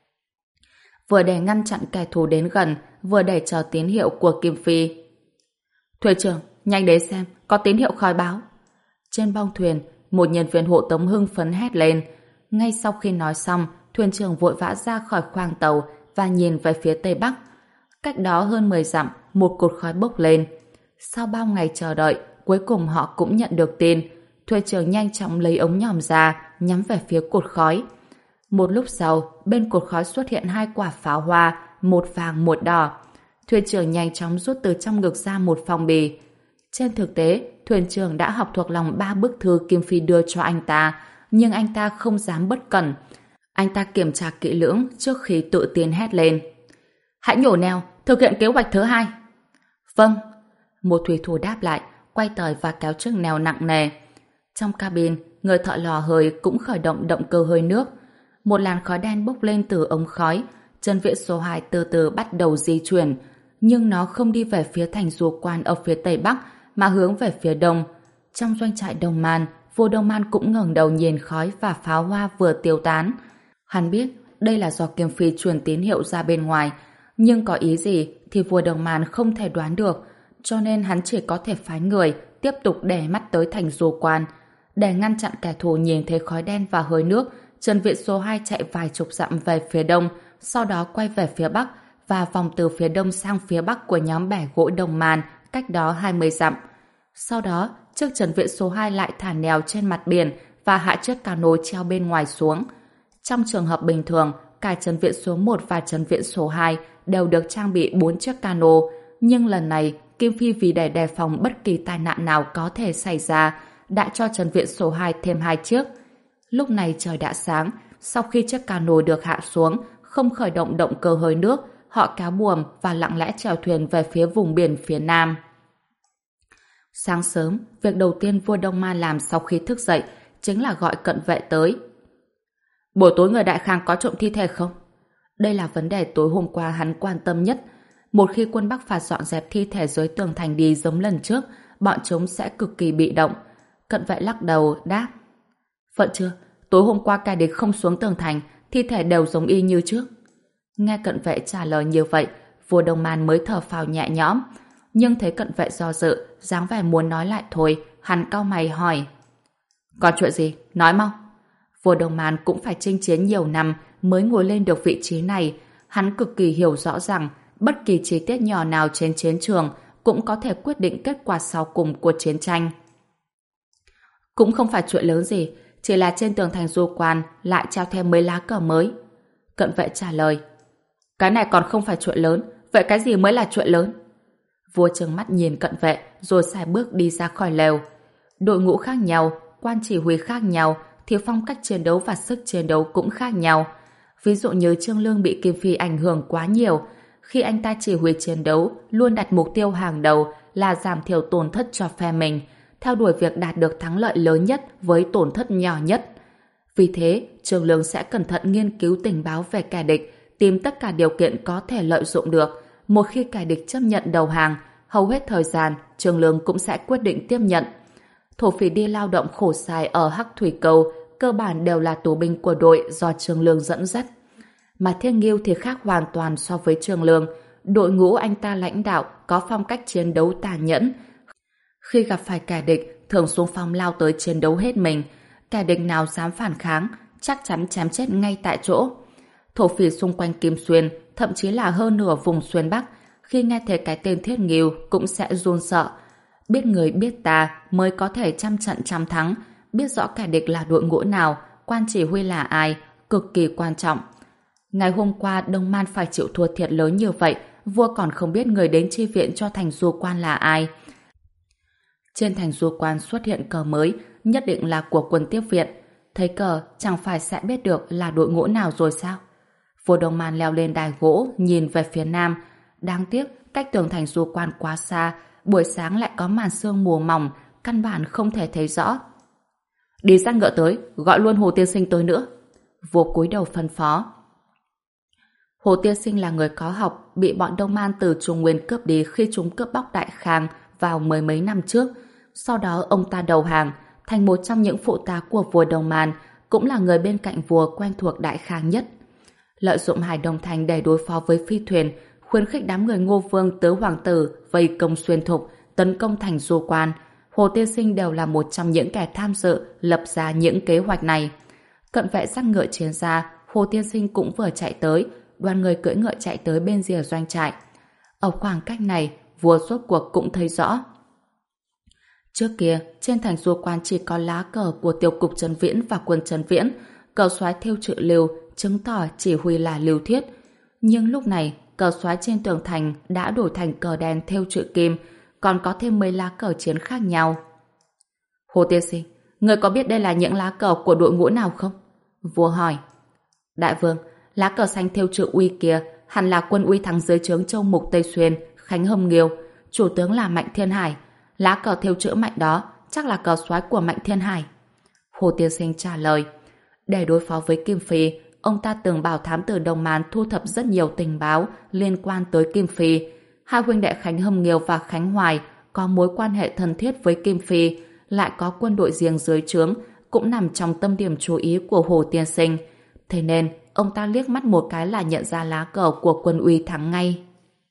Vừa để ngăn chặn kẻ thù đến gần, vừa để chờ tín hiệu của Kim Phi. Thuyền trưởng, nhanh đến xem, có tín hiệu khói báo. Trên bong thuyền, một nhân viên hộ tống hưng phấn hét lên. Ngay sau khi nói xong, thuyền trưởng vội vã ra khỏi khoang tàu và nhìn về phía tây bắc. Cách đó hơn mười dặm, một cột khói bốc lên. Sau bao ngày chờ đợi, cuối cùng họ cũng nhận được tin. Thuyền trưởng nhanh chóng lấy ống nhòm ra, nhắm về phía cột khói. Một lúc sau, bên cột khói xuất hiện hai quả pháo hoa, một vàng một đỏ. Thuyền trưởng nhanh chóng rút từ trong ngực ra một phong bì. Trên thực tế, thuyền trưởng đã học thuộc lòng ba bức thư Kim Phi đưa cho anh ta, nhưng anh ta không dám bất cẩn. Anh ta kiểm tra kỹ lưỡng trước khi tự tin hét lên. Hãy nhổ neo, thực hiện kế hoạch thứ hai. Vâng. Một thủy thủ đáp lại, quay tời và kéo chiếc neo nặng nề. Trong cabin, người thợ lò hơi cũng khởi động động cơ hơi nước. Một làn khói đen bốc lên từ ống khói. Trần Viện số hai từ từ bắt đầu di chuyển, nhưng nó không đi về phía thành du quan ở phía tây bắc mà hướng về phía đông. Trong doanh trại Đông Man, vua Đông Man cũng ngẩng đầu nhìn khói và pháo hoa vừa tiêu tán. Hắn biết đây là do Kim Phi truyền tín hiệu ra bên ngoài, nhưng có ý gì thì vua Đông Man không thể đoán được, cho nên hắn chỉ có thể phái người tiếp tục để mắt tới thành du quan. Để ngăn chặn kẻ thù nhìn thấy khói đen và hơi nước, Trần Viện số hai chạy vài chục dặm về phía đông, sau đó quay về phía bắc và vòng từ phía đông sang phía bắc của nhóm bè gỗ Đông Man, cách đó hai mươi dặm. Sau đó, chiếc Trần Viện số hai lại thả neo trên mặt biển và hạ chiếc cano treo bên ngoài xuống. Trong trường hợp bình thường, cả Trần Viện số một và Trần Viện số hai đều được trang bị bốn chiếc cano, nhưng lần này Kim Phi vì để đề phòng bất kỳ tai nạn nào có thể xảy ra, đã cho Trần Viện số hai thêm hai chiếc. Lúc này trời đã sáng, sau khi chiếc cano được hạ xuống, không khởi động động cơ hơi nước, họ kéo buồm và lặng lẽ chèo thuyền về phía vùng biển phía nam. Sáng sớm, việc đầu tiên vua Đông Man làm sau khi thức dậy chính là gọi cận vệ tới. Buổi tối người Đại Khang có trộm thi thể không? Đây là vấn đề tối hôm qua hắn quan tâm nhất. Một khi quân Bắc phạt dọn dẹp thi thể dưới tường thành đi giống lần trước, bọn chúng sẽ cực kỳ bị động. Cận vệ lắc đầu, đáp. Phận chưa? Tối hôm qua kẻ địch không xuống tường thành, thi thể đều giống y như trước. Nghe cận vệ trả lời như vậy, vua Đông Man mới thở phào nhẹ nhõm. Nhưng thấy cận vệ do dự, dáng vẻ muốn nói lại thôi, hắn cau mày hỏi. Có chuyện gì? Nói mau. Vua Đông Man cũng phải chinh chiến nhiều năm mới ngồi lên được vị trí này. Hắn cực kỳ hiểu rõ rằng bất kỳ chi tiết nhỏ nào trên chiến trường cũng có thể quyết định kết quả sau cùng của chiến tranh. Cũng không phải chuyện lớn gì, chỉ là trên tường thành Du Quan lại treo thêm mấy lá cờ mới. Cận vệ trả lời, cái này còn không phải chuyện lớn, vậy cái gì mới là chuyện lớn? Vua trừng mắt nhìn cận vệ rồi xài bước đi ra khỏi lều. Đội ngũ khác nhau, quan chỉ huy khác nhau thì phong cách chiến đấu và sức chiến đấu cũng khác nhau. Ví dụ như Trương Lương bị Kim Phi ảnh hưởng quá nhiều, khi anh ta chỉ huy chiến đấu luôn đặt mục tiêu hàng đầu là giảm thiểu tổn thất cho phe mình, theo đuổi việc đạt được thắng lợi lớn nhất với tổn thất nhỏ nhất. Vì thế, Trương Lương sẽ cẩn thận nghiên cứu tình báo về kẻ địch, tìm tất cả điều kiện có thể lợi dụng được. Một khi kẻ địch chấp nhận đầu hàng, hầu hết thời gian Trương Lương cũng sẽ quyết định tiếp nhận. Thổ phỉ đi lao động khổ sai ở Hắc Thủy Cầu cơ bản đều là tù binh của đội do Trương Lương dẫn dắt. Mà Thiên Nghiêu thì khác hoàn toàn so với Trương Lương. Đội ngũ anh ta lãnh đạo có phong cách chiến đấu tàn nhẫn. Khi gặp phải kẻ địch, thường xung phong lao tới chiến đấu hết mình. Kẻ địch nào dám phản kháng, chắc chắn chém chết ngay tại chỗ. Thổ phỉ xung quanh Kim Xuyên, thậm chí là hơn nửa vùng Xuyên Bắc, khi nghe thấy cái tên Thiết Nghiêu cũng sẽ run sợ. Biết người biết ta mới có thể trăm trận trăm thắng, biết rõ kẻ địch là đội ngũ nào, quan chỉ huy là ai, cực kỳ quan trọng. Ngày hôm qua Đông Man phải chịu thua thiệt lớn như vậy, vua còn không biết người đến chi viện cho thành Du Quan là ai. Trên thành Du Quan xuất hiện cờ mới, nhất định là của quân tiếp viện. Thấy cờ, chẳng phải sẽ biết được là đội ngũ nào rồi sao? Vua Đông Man leo lên đài gỗ, nhìn về phía nam. Đáng tiếc, cách tường thành Du Quan quá xa, buổi sáng lại có màn sương mù mỏng, căn bản không thể thấy rõ. Đi dắt ngựa tới, gọi luôn Hồ Tiên Sinh tới nữa. Vua cúi đầu phân phó. Hồ Tiên Sinh là người có học, bị bọn Đông Man từ Trung Nguyên cướp đi khi chúng cướp bóc Đại Khang vào mười mấy năm trước. Sau đó ông ta đầu hàng, thành một trong những phụ tá của vua Đông Man, cũng là người bên cạnh vua quen thuộc Đại Khang nhất. Lợi dụng Hải Đông Thành để đối phó với phi thuyền, khuyến khích đám người Ngô Vương tứ hoàng tử vây công xuyên thục, tấn công thành Du Quan. Hồ Tiên Sinh đều là một trong những kẻ tham dự lập ra những kế hoạch này. Cận vệ dắt ngựa chiến ra, Hồ Tiên Sinh cũng vừa chạy tới, đoàn người cưỡi ngựa chạy tới bên rìa doanh trại. Ở khoảng cách này, vua rốt cuộc cũng thấy rõ. Trước kia, trên thành Du Quan chỉ có lá cờ của Tiêu cục Trần Viễn và quân Trần Viễn, cờ soái thêu chữ Lưu, chứng tỏ chỉ huy là Lưu Thiết. Nhưng lúc này, cờ soái trên tường thành đã đổi thành cờ đen thêu chữ Kim, còn có thêm mấy lá cờ chiến khác nhau. Hồ Tiên Sinh, người có biết đây là những lá cờ của đội ngũ nào không? Vua hỏi. Đại vương, lá cờ xanh thêu chữ Uy kia hẳn là quân Uy thắng dưới trướng Châu Mục Tây Xuyên, Khánh Hâm Nghiêu, chủ tướng là Mạnh Thiên Hải. Lá cờ thêu chữ Mạnh đó chắc là cờ soái của Mạnh Thiên Hải. Hồ Tiên Sinh trả lời. Để đối phó với Kim Phi, ông ta từng bảo thám tử Đông Man thu thập rất nhiều tình báo liên quan tới Kim Phi. Hai huynh đệ Khánh Hâm Nghiêu và Khánh Hoài có mối quan hệ thân thiết với Kim Phi, lại có quân đội riêng dưới trướng, cũng nằm trong tâm điểm chú ý của Hồ Tiên Sinh. Thế nên, ông ta liếc mắt một cái là nhận ra lá cờ của quân Uy Thắng ngay.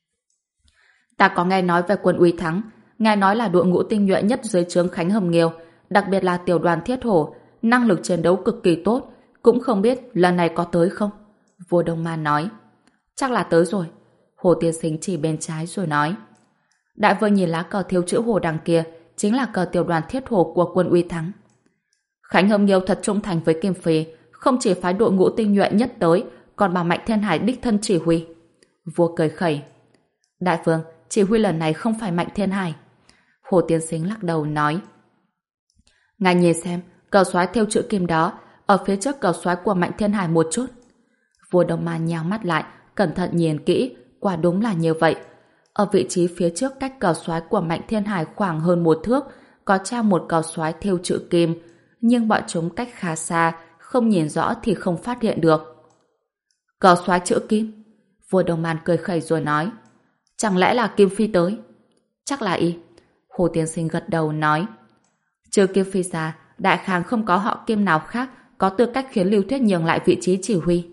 Ta có nghe nói về quân Uy Thắng, nghe nói là đội ngũ tinh nhuệ nhất dưới trướng Khánh Hâm Nghiêu, đặc biệt là tiểu đoàn Thiết Hổ, năng lực chiến đấu cực kỳ tốt, cũng không biết lần này có tới không? Vua Đông Man nói. Chắc là tới rồi. Hồ Tiên Sinh chỉ bên trái rồi nói. Đại vương nhìn lá cờ thêu chữ Hồ đằng kia, chính là cờ tiểu đoàn Thiết Hổ của quân Uy Thắng. Khánh Hâm Nghiêu thật trung thành với Kim Phi, không chỉ phái đội ngũ tinh nhuệ nhất tới, còn bảo Mạnh Thiên Hải đích thân chỉ huy. Vua cười khẩy. Đại vương, chỉ huy lần này không phải Mạnh Thiên Hải. Hồ Tiên Sinh lắc đầu nói. Ngài nhìn xem, cờ soái thêu chữ Kim đó, ở phía trước cờ soái của Mạnh Thiên Hải một chút. Vua Đông Man nhào mắt lại, cẩn thận nhìn kỹ, quả đúng là như vậy. Ở vị trí phía trước cách cờ soái của Mạnh Thiên Hải khoảng hơn một thước, có treo một cờ soái thêu chữ Kim, nhưng bọn chúng cách khá xa, không nhìn rõ thì không phát hiện được. Cờ soái chữ Kim? Vua Đông Man cười khẩy rồi nói. Chẳng lẽ là Kim Phi tới? Chắc là y. Hồ Tiên Sinh gật đầu nói. Trừ Kim Phi ra, Đại Khang không có họ Kim nào khác có tư cách khiến Lưu Thiết nhường lại vị trí chỉ huy.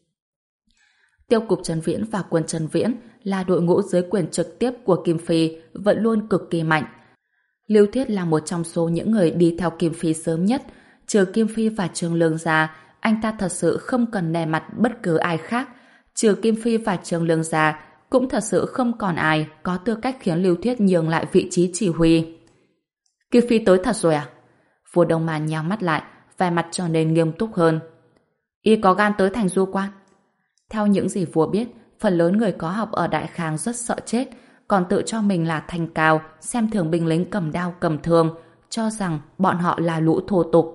Tiêu cục Trần Viễn và quân Trần Viễn là đội ngũ dưới quyền trực tiếp của Kim Phi, vẫn luôn cực kỳ mạnh. Lưu Thiết là một trong số những người đi theo Kim Phi sớm nhất, Trừ Kim Phi và Trương Lương ra, anh ta thật sự không cần nề mặt bất cứ ai khác. Trừ Kim Phi và Trương Lương ra, cũng thật sự không còn ai có tư cách khiến Lưu Thiết nhường lại vị trí chỉ huy. Kim Phi tới thật rồi à? Vua Đông Man nhắm mắt lại, vẻ mặt trở nên nghiêm túc hơn. Y có gan tới thành du quan. Theo những gì vua biết, phần lớn người có học ở Đại Khang rất sợ chết, còn tự cho mình là thanh cao, xem thường binh lính cầm đao cầm thương, cho rằng bọn họ là lũ thô tục.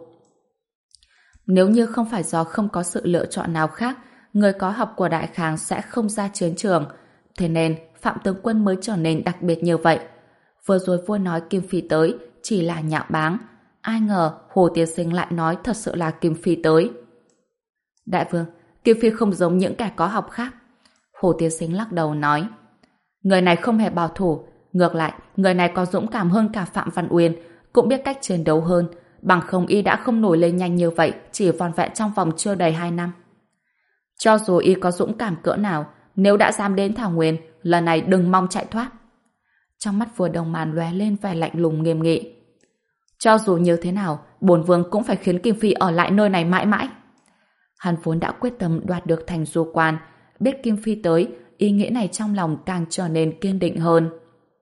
Nếu như không phải do không có sự lựa chọn nào khác, người có học của Đại Khang sẽ không ra chiến trường. Thế nên, Phạm tướng quân mới trở nên đặc biệt như vậy. Vừa rồi vua nói Kim Phi tới chỉ là nhạo báng. Ai ngờ Hồ Tiên Sinh lại nói thật sự là Kim Phi tới. Đại vương, Kim Phi không giống những kẻ có học khác. Hồ Tiên Sinh lắc đầu nói. Người này không hề bảo thủ. Ngược lại, người này có dũng cảm hơn cả Phạm Văn Uyên, cũng biết cách chiến đấu hơn. Bằng không y đã không nổi lên nhanh như vậy, chỉ vòn vẹn trong vòng chưa đầy hai năm. Cho dù y có dũng cảm cỡ nào, nếu đã dám đến Thảo Nguyên, lần này đừng mong chạy thoát. Trong mắt vua Đông Man lóe lên vẻ lạnh lùng nghiêm nghị. Cho dù như thế nào, bổn vương cũng phải khiến Kim Phi ở lại nơi này mãi mãi. Hắn vốn đã quyết tâm đoạt được thành du quan, biết Kim Phi tới, ý nghĩa này trong lòng càng trở nên kiên định hơn.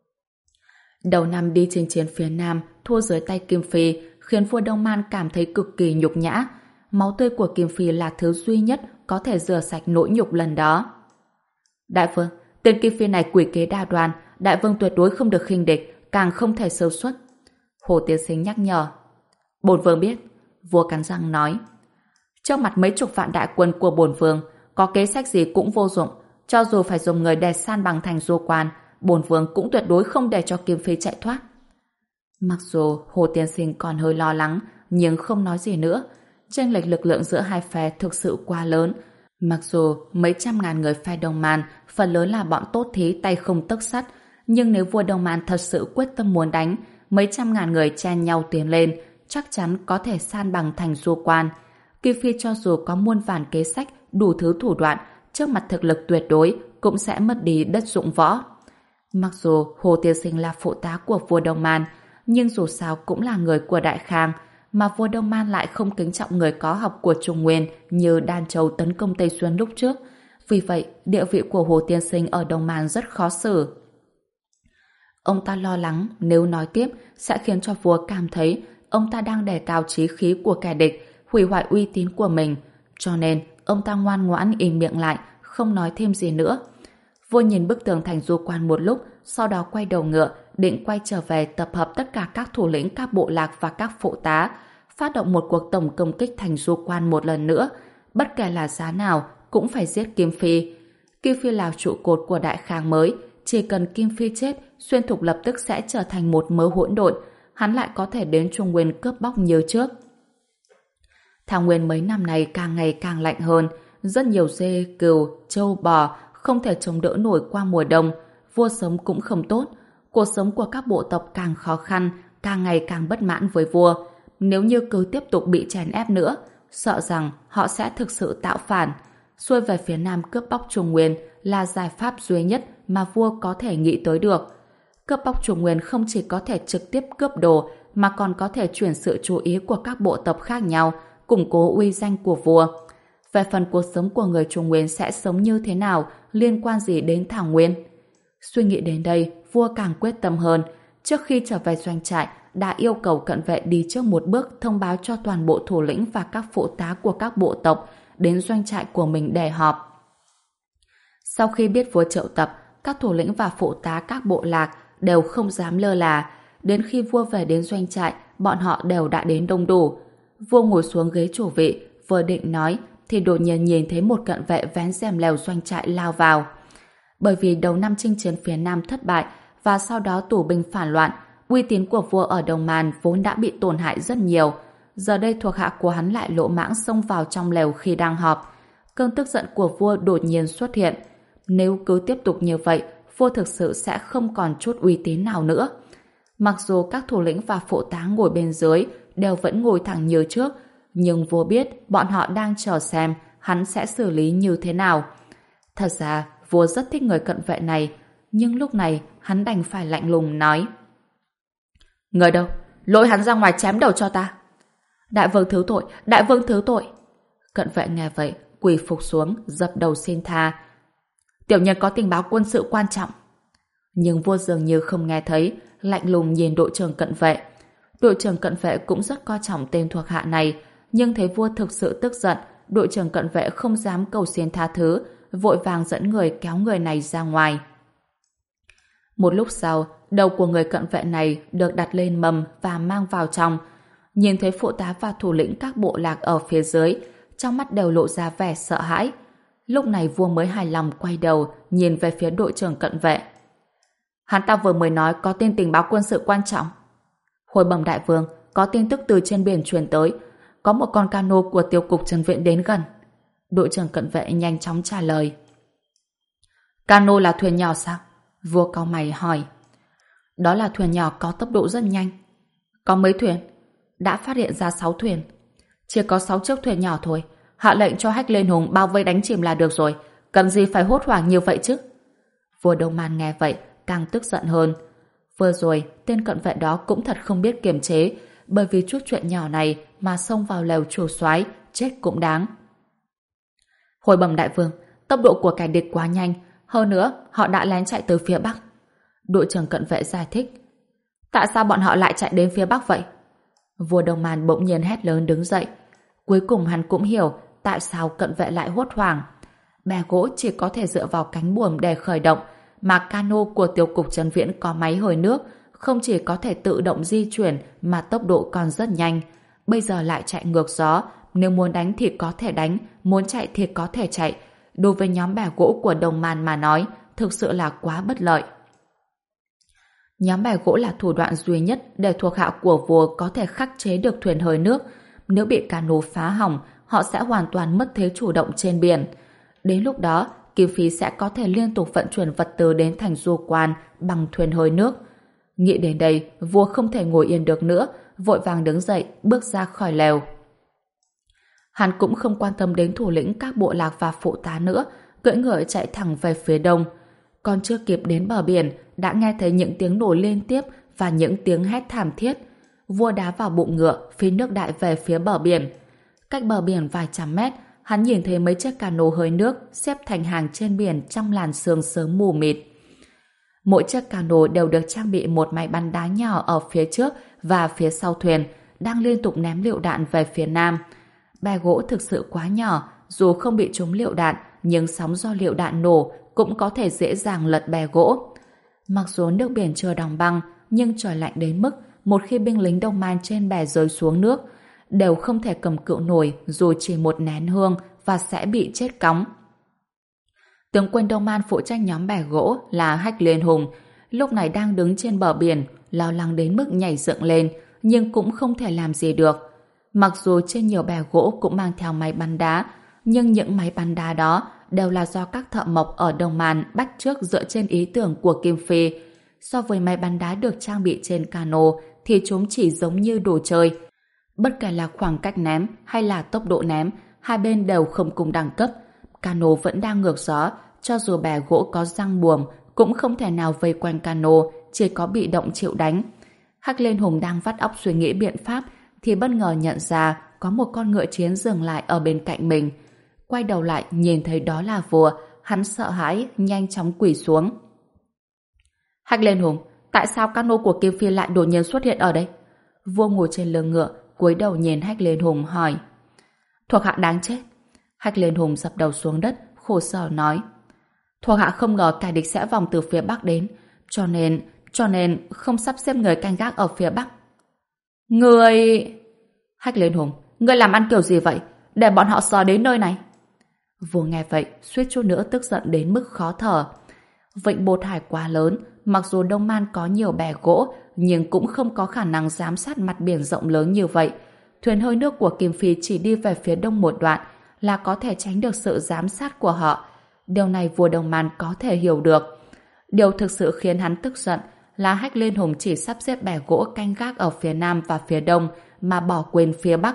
Đầu năm đi chinh chiến phía Nam, thua dưới tay Kim Phi, khiến vua Đông Man cảm thấy cực kỳ nhục nhã. Máu tươi của Kim Phi là thứ duy nhất có thể rửa sạch nỗi nhục lần đó. Đại vương, tên Kim Phi này quỷ kế đa đoan, đại vương tuyệt đối không được khinh địch, càng không thể sơ suất. Hồ Tiên Sinh nhắc nhở. Bổn vương biết. Vua cắn răng nói. Trước mặt mấy chục vạn đại quân của bổn vương, có kế sách gì cũng vô dụng. Cho dù phải dùng người đè san bằng thành du quan, bổn vương cũng tuyệt đối không để cho Kim Phi chạy thoát. Mặc dù Hồ Tiên Sinh còn hơi lo lắng, nhưng không nói gì nữa. Chênh lệch lực lượng giữa hai phe thực sự quá lớn. Mặc dù mấy trăm ngàn người phe Đông Man phần lớn là bọn tốt thí tay không tấc sắt, nhưng nếu vua Đông Man thật sự quyết tâm muốn đánh, mấy trăm ngàn người chen nhau tiến lên, chắc chắn có thể san bằng thành du quan. Kim Phi cho dù có muôn vàn kế sách, đủ thứ thủ đoạn, trước mặt thực lực tuyệt đối cũng sẽ mất đi đất dụng võ. Mặc dù Hồ Tiên Sinh là phụ tá của vua Đông Man, nhưng dù sao cũng là người của Đại Khang, mà vua Đông Man lại không kính trọng người có học của Trung Nguyên như Đan Châu tấn công Tây Xuyên lúc trước. Vì vậy, địa vị của Hồ Tiên Sinh ở Đông Man rất khó xử. Ông ta lo lắng nếu nói tiếp sẽ khiến cho vua cảm thấy ông ta đang đề cao chí khí của kẻ địch, hủy hoại uy tín của mình. Cho nên, ông ta ngoan ngoãn im miệng lại, không nói thêm gì nữa. Vua nhìn bức tường thành du quan một lúc, sau đó quay đầu ngựa, định quay trở về tập hợp tất cả các thủ lĩnh các bộ lạc và các phụ tá, phát động một cuộc tổng công kích thành du quan một lần nữa. Bất kể là giá nào, cũng phải giết Kim Phi. Kim Phi là trụ cột của Đại Khang mới, chỉ cần Kim Phi chết, Xuyên Thục lập tức sẽ trở thành một mớ hỗn độn, hắn lại có thể đến Trung Nguyên cướp bóc như trước. Thảo Nguyên mấy năm này càng ngày càng lạnh hơn, rất nhiều dê, cừu, trâu, bò không thể chống đỡ nổi qua mùa đông, vua sống cũng không tốt, cuộc sống của các bộ tộc càng khó khăn, càng ngày càng bất mãn với vua. Nếu như cứ tiếp tục bị chèn ép nữa, sợ rằng họ sẽ thực sự tạo phản. Xuôi về phía Nam cướp bóc Trung Nguyên là giải pháp duy nhất mà vua có thể nghĩ tới được. Cướp bóc Trung Nguyên không chỉ có thể trực tiếp cướp đồ, mà còn có thể chuyển sự chú ý của các bộ tộc khác nhau, củng cố uy danh của vua. Về phần cuộc sống của người Trung Nguyên sẽ sống như thế nào, liên quan gì đến Thảo Nguyên? Suy nghĩ đến đây, vua càng quyết tâm hơn. Trước khi trở về doanh trại, đã yêu cầu cận vệ đi trước một bước thông báo cho toàn bộ thủ lĩnh và các phụ tá của các bộ tộc đến doanh trại của mình để họp. Sau khi biết vua triệu tập, các thủ lĩnh và phụ tá các bộ lạc đều không dám lơ là. Đến khi vua về đến doanh trại, bọn họ đều đã đến đông đủ. Vua ngồi xuống ghế chủ vị, vừa định nói thì đột nhiên nhìn thấy một cận vệ vén rèm lều doanh trại lao vào. Bởi vì đầu năm chinh chiến phía Nam thất bại và sau đó tù binh phản loạn, uy tín của vua ở Đông Man vốn đã bị tổn hại rất nhiều. Giờ đây thuộc hạ của hắn lại lỗ mãng xông vào trong lều khi đang họp. Cơn tức giận của vua đột nhiên xuất hiện. Nếu cứ tiếp tục như vậy, vua thực sự sẽ không còn chút uy tín nào nữa. Mặc dù các thủ lĩnh và phụ tá ngồi bên dưới đều vẫn ngồi thẳng như trước, nhưng vua biết bọn họ đang chờ xem hắn sẽ xử lý như thế nào. Thật ra, vua rất thích người cận vệ này, nhưng lúc này hắn đành phải lạnh lùng nói: Người đâu? Lôi hắn ra ngoài chém đầu cho ta. Đại vương thứ tội, đại vương thứ tội. Cận vệ nghe vậy, quỳ phục xuống, dập đầu xin tha. Tiểu nhân có tình báo quân sự quan trọng. Nhưng vua dường như không nghe thấy, lạnh lùng nhìn đội trưởng cận vệ. Đội trưởng cận vệ cũng rất coi trọng tên thuộc hạ này, nhưng thấy vua thực sự tức giận, đội trưởng cận vệ không dám cầu xin tha thứ, vội vàng dẫn người kéo người này ra ngoài. Một lúc sau, đầu của người cận vệ này được đặt lên mâm và mang vào trong. Nhìn thấy phụ tá và thủ lĩnh các bộ lạc ở phía dưới, trong mắt đều lộ ra vẻ sợ hãi. Lúc này vua mới hài lòng quay đầu, nhìn về phía đội trưởng cận vệ. Hắn ta vừa mới nói có tin tình báo quân sự quan trọng. Hồi bẩm đại vương, có tin tức từ trên biển truyền tới, có một con cano của tiêu cục Trần Viện đến gần. Đội trưởng cận vệ nhanh chóng trả lời. Cano là thuyền nhỏ sao? Vua cau mày hỏi. Đó là thuyền nhỏ có tốc độ rất nhanh. Có mấy thuyền? Đã phát hiện ra sáu thuyền. Chỉ có sáu chiếc thuyền nhỏ thôi. Hạ lệnh cho Hách Liên Hùng bao vây đánh chìm là được rồi. Cần gì phải hốt hoảng như vậy chứ? Vua Đông Man nghe vậy càng tức giận hơn. Vừa rồi tên cận vệ đó cũng thật không biết kiềm chế, bởi vì chút chuyện nhỏ này mà xông vào lều chủ soái, chết cũng đáng. Hồi bẩm đại vương, tốc độ của kẻ địch quá nhanh, hơn nữa họ đã lén chạy từ phía bắc. Đội trưởng cận vệ giải thích. Tại sao bọn họ lại chạy đến phía bắc vậy? Vua Đông Man bỗng nhiên hét lớn đứng dậy. Cuối cùng hắn cũng hiểu tại sao cận vệ lại hốt hoảng. Bè gỗ chỉ có thể dựa vào cánh buồm để khởi động, mà cano của tiêu cục Trần Viễn có máy hồi nước, không chỉ có thể tự động di chuyển mà tốc độ còn rất nhanh. Bây giờ lại chạy ngược gió, nếu muốn đánh thì có thể đánh, muốn chạy thì có thể chạy. Đối với nhóm bè gỗ của Đông Man mà nói, thực sự là quá bất lợi. Nhóm bè gỗ là thủ đoạn duy nhất để thuộc hạ của vua có thể khắc chế được thuyền hơi nước. Nếu bị cano phá hỏng, họ sẽ hoàn toàn mất thế chủ động trên biển. Đến lúc đó, Kim Phi sẽ có thể liên tục vận chuyển vật tư đến thành Du Quan bằng thuyền hơi nước. Nghĩ đến đây, vua không thể ngồi yên được nữa, vội vàng đứng dậy, bước ra khỏi lều. Hắn cũng không quan tâm đến thủ lĩnh các bộ lạc và phụ tá nữa, cưỡi ngựa chạy thẳng về phía đông. Còn chưa kịp đến bờ biển, đã nghe thấy những tiếng nổ liên tiếp và những tiếng hét thảm thiết. Vua đá vào bụng ngựa, phi nước đại về phía bờ biển. Cách bờ biển vài trăm mét, hắn nhìn thấy mấy chiếc cano hơi nước xếp thành hàng trên biển trong làn sương sớm mù mịt. Mỗi chiếc cano đều được trang bị một máy bắn đá nhỏ ở phía trước và phía sau thuyền, đang liên tục ném lựu đạn về phía nam. Bè gỗ thực sự quá nhỏ, dù không bị trúng lựu đạn, nhưng sóng do lựu đạn nổ cũng có thể dễ dàng lật bè gỗ. Mặc dù nước biển chưa đóng băng, nhưng trời lạnh đến mức một khi binh lính Đông Man trên bè rơi xuống nước, đều không thể cầm cự nổi dù chỉ một nén hương và sẽ bị chết cóng. Tướng quân Đông Man phụ trách nhóm bè gỗ là Hách Liên Hùng, lúc này đang đứng trên bờ biển, lo lắng đến mức nhảy dựng lên, nhưng cũng không thể làm gì được. Mặc dù trên nhiều bè gỗ cũng mang theo máy bắn đá, nhưng những máy bắn đá đó đều là do các thợ mộc ở Đông Man bắt chước dựa trên ý tưởng của Kim Phi. So với máy bắn đá được trang bị trên cano thì chúng chỉ giống như đồ chơi. Bất kể là khoảng cách ném hay là tốc độ ném, hai bên đều không cùng đẳng cấp. Cano vẫn đang ngược gió, cho dù bè gỗ có răng buồm cũng không thể nào vây quanh cano, chỉ có bị động chịu đánh. Hách Liên Hùng đang vắt óc suy nghĩ biện pháp thì bất ngờ nhận ra có một con ngựa chiến dừng lại ở bên cạnh mình. Quay đầu lại nhìn thấy đó là vua, hắn sợ hãi nhanh chóng quỳ xuống. Hách Liên Hùng, tại sao cano của Kim Phi lại đột nhiên xuất hiện ở đây? Vua ngồi trên lưng ngựa, cúi đầu nhìn Hách Liên Hùng hỏi. Thuộc hạ đáng chết. Hách Liên Hùng dập đầu xuống đất, khổ sở nói. Thuộc hạ không ngờ kẻ địch sẽ vòng từ phía bắc đến, cho nên, cho nên không sắp xếp người canh gác ở phía bắc. Người... Hách Liên Hùng, người làm ăn kiểu gì vậy? Để bọn họ sờ đến nơi này. Vua nghe vậy, suýt chút nữa tức giận đến mức khó thở. Vịnh Bột Hải quá lớn, mặc dù Đông Man có nhiều bè gỗ, nhưng cũng không có khả năng giám sát mặt biển rộng lớn như vậy. Thuyền hơi nước của Kim Phi chỉ đi về phía đông một đoạn là có thể tránh được sự giám sát của họ. Điều này vua Đông Man có thể hiểu được. Điều thực sự khiến hắn tức giận là Hách Liên Hùng chỉ sắp xếp bè gỗ canh gác ở phía nam và phía đông mà bỏ quên phía bắc.